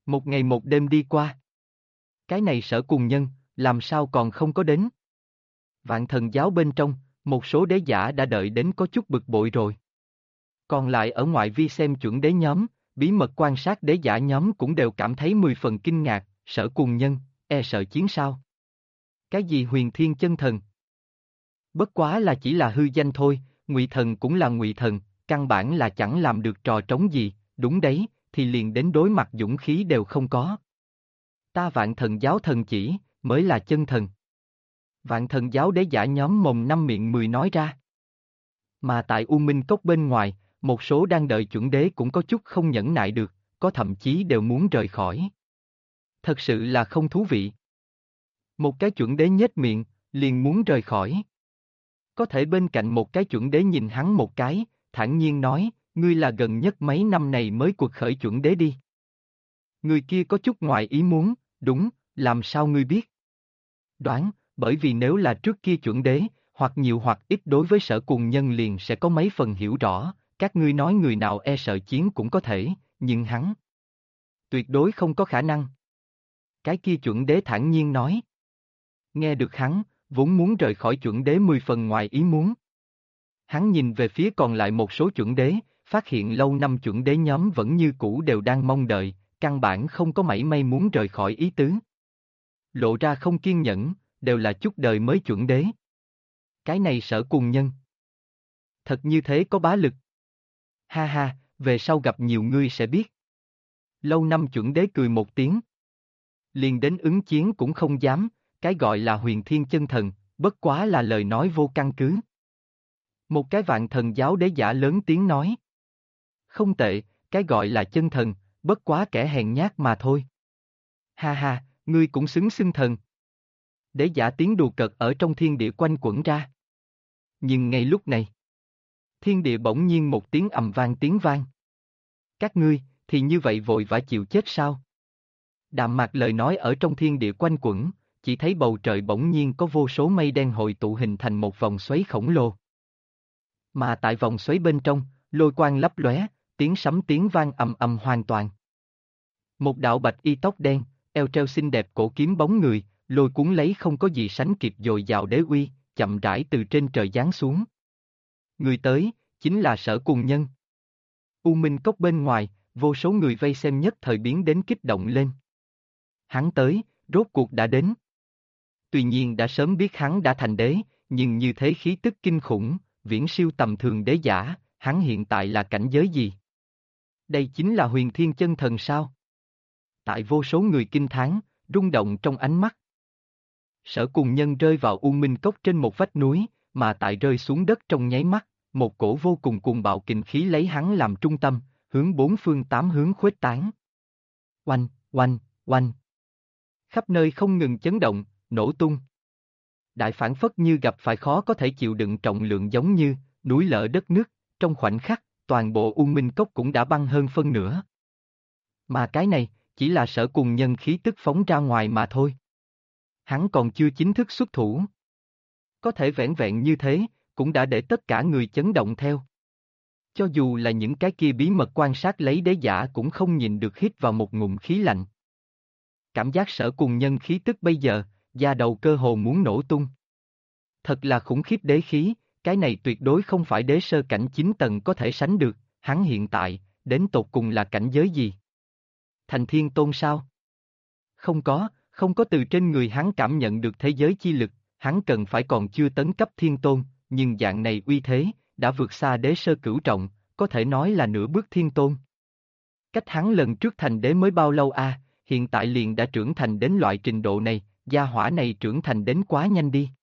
Một ngày một đêm đi qua. Cái này Sở Cùng Nhân, làm sao còn không có đến? Vạn Thần giáo bên trong, một số đế giả đã đợi đến có chút bực bội rồi. Còn lại ở ngoại vi xem chuẩn đế nhóm, bí mật quan sát đế giả nhóm cũng đều cảm thấy 10 phần kinh ngạc, Sở Cùng Nhân, e sợ chiến sao? Cái gì huyền thiên chân thần? Bất quá là chỉ là hư danh thôi, Ngụy Thần cũng là Ngụy Thần, căn bản là chẳng làm được trò trống gì, đúng đấy, thì liền đến đối mặt dũng khí đều không có. Ta Vạn Thần giáo thần chỉ, mới là chân thần. Vạn Thần giáo đế giả nhóm mồm năm miệng mười nói ra. Mà tại U Minh Cốc bên ngoài, một số đang đợi chuẩn đế cũng có chút không nhẫn nại được, có thậm chí đều muốn rời khỏi. Thật sự là không thú vị. Một cái chuẩn đế nhếch miệng, liền muốn rời khỏi. Có thể bên cạnh một cái chuẩn đế nhìn hắn một cái, thản nhiên nói, ngươi là gần nhất mấy năm này mới cuộc khởi chuẩn đế đi. Người kia có chút ngoài ý muốn, đúng, làm sao ngươi biết? Đoán, bởi vì nếu là trước kia chuẩn đế, hoặc nhiều hoặc ít đối với Sở Cùng Nhân liền sẽ có mấy phần hiểu rõ, các ngươi nói người nào e sợ chiến cũng có thể, nhưng hắn tuyệt đối không có khả năng. Cái kia chuẩn đế thản nhiên nói. Nghe được hắn, vốn muốn rời khỏi chuẩn đế 10 phần ngoài ý muốn. Hắn nhìn về phía còn lại một số chuẩn đế, phát hiện lâu năm chuẩn đế nhóm vẫn như cũ đều đang mong đợi, căn bản không có mảy may muốn rời khỏi ý tứ. Lộ ra không kiên nhẫn, đều là chút đời mới chuẩn đế. Cái này Sở Cùng Nhân. Thật như thế có bá lực. Ha ha, về sau gặp nhiều ngươi sẽ biết. Lâu năm chuẩn đế cười một tiếng. Liền đến ứng chiến cũng không dám, cái gọi là huyền thiên chân thần, bất quá là lời nói vô căn cứ. Một cái Vạn Thần giáo đế giả lớn tiếng nói. Không tệ, cái gọi là chân thần, bất quá kẻ hèn nhát mà thôi. Ha ha, ngươi cũng xứng xưng thần. Đế giả tiếng đùa cợt ở trong thiên địa quanh quẩn ra. Nhưng ngay lúc này, thiên địa bỗng nhiên một tiếng ầm vang tiếng vang. Các ngươi, thì như vậy vội vã chịu chết sao? Đạm mạc lời nói ở trong thiên địa quanh quẩn, chỉ thấy bầu trời bỗng nhiên có vô số mây đen hội tụ hình thành một vòng xoáy khổng lồ. Mà tại vòng xoáy bên trong, lôi quang lấp lóe, tiếng sấm tiếng vang ầm ầm hoàn toàn. Một đạo bạch y tóc đen, eo treo xinh đẹp cổ kiếm bóng người, lôi cuốn lấy không có gì sánh kịp dồi dào đế uy, chậm rãi từ trên trời giáng xuống. Người tới, chính là Sở Cùng Nhân. U Minh Cốc bên ngoài, vô số người vây xem nhất thời biến đến kích động lên. Hắn tới, rốt cuộc đã đến. Tuy nhiên đã sớm biết hắn đã thành đế, nhưng như thế khí tức kinh khủng, viễn siêu tầm thường đế giả, hắn hiện tại là cảnh giới gì? Đây chính là huyền thiên chân thần sao? Tại vô số người kinh thán, rung động trong ánh mắt. Sở Cùng Nhân rơi vào U Minh Cốc trên một vách núi, mà tại rơi xuống đất trong nháy mắt, một cổ vô cùng cuồng bạo kình khí lấy hắn làm trung tâm, hướng bốn phương tám hướng khuếch tán. Oanh, oanh, oanh. Khắp nơi không ngừng chấn động, nổ tung. Đại phản phất như gặp phải khó có thể chịu đựng trọng lượng giống như núi lở đất nước, trong khoảnh khắc, toàn bộ U Minh Cốc cũng đã băng hơn phân nửa. Mà cái này, chỉ là Sở Cùng Nhân khí tức phóng ra ngoài mà thôi. Hắn còn chưa chính thức xuất thủ. Có thể vẻn vẹn như thế, cũng đã để tất cả người chấn động theo. Cho dù là những cái kia bí mật quan sát lấy đế giả cũng không nhìn được hít vào một ngụm khí lạnh. Cảm giác Sở Cùng Nhân khí tức bây giờ, da đầu cơ hồ muốn nổ tung. Thật là khủng khiếp đế khí, cái này tuyệt đối không phải đế sơ cảnh 9 tầng có thể sánh được, hắn hiện tại, đến tột cùng là cảnh giới gì? Thành Thiên Tôn sao? Không có từ trên người hắn cảm nhận được thế giới chi lực, hắn cần phải còn chưa tấn cấp Thiên Tôn, nhưng dạng này uy thế, đã vượt xa đế sơ cửu trọng, có thể nói là nửa bước Thiên Tôn. Cách hắn lần trước thành đế mới bao lâu à, hiện tại liền đã trưởng thành đến loại trình độ này, gia hỏa này trưởng thành đến quá nhanh đi.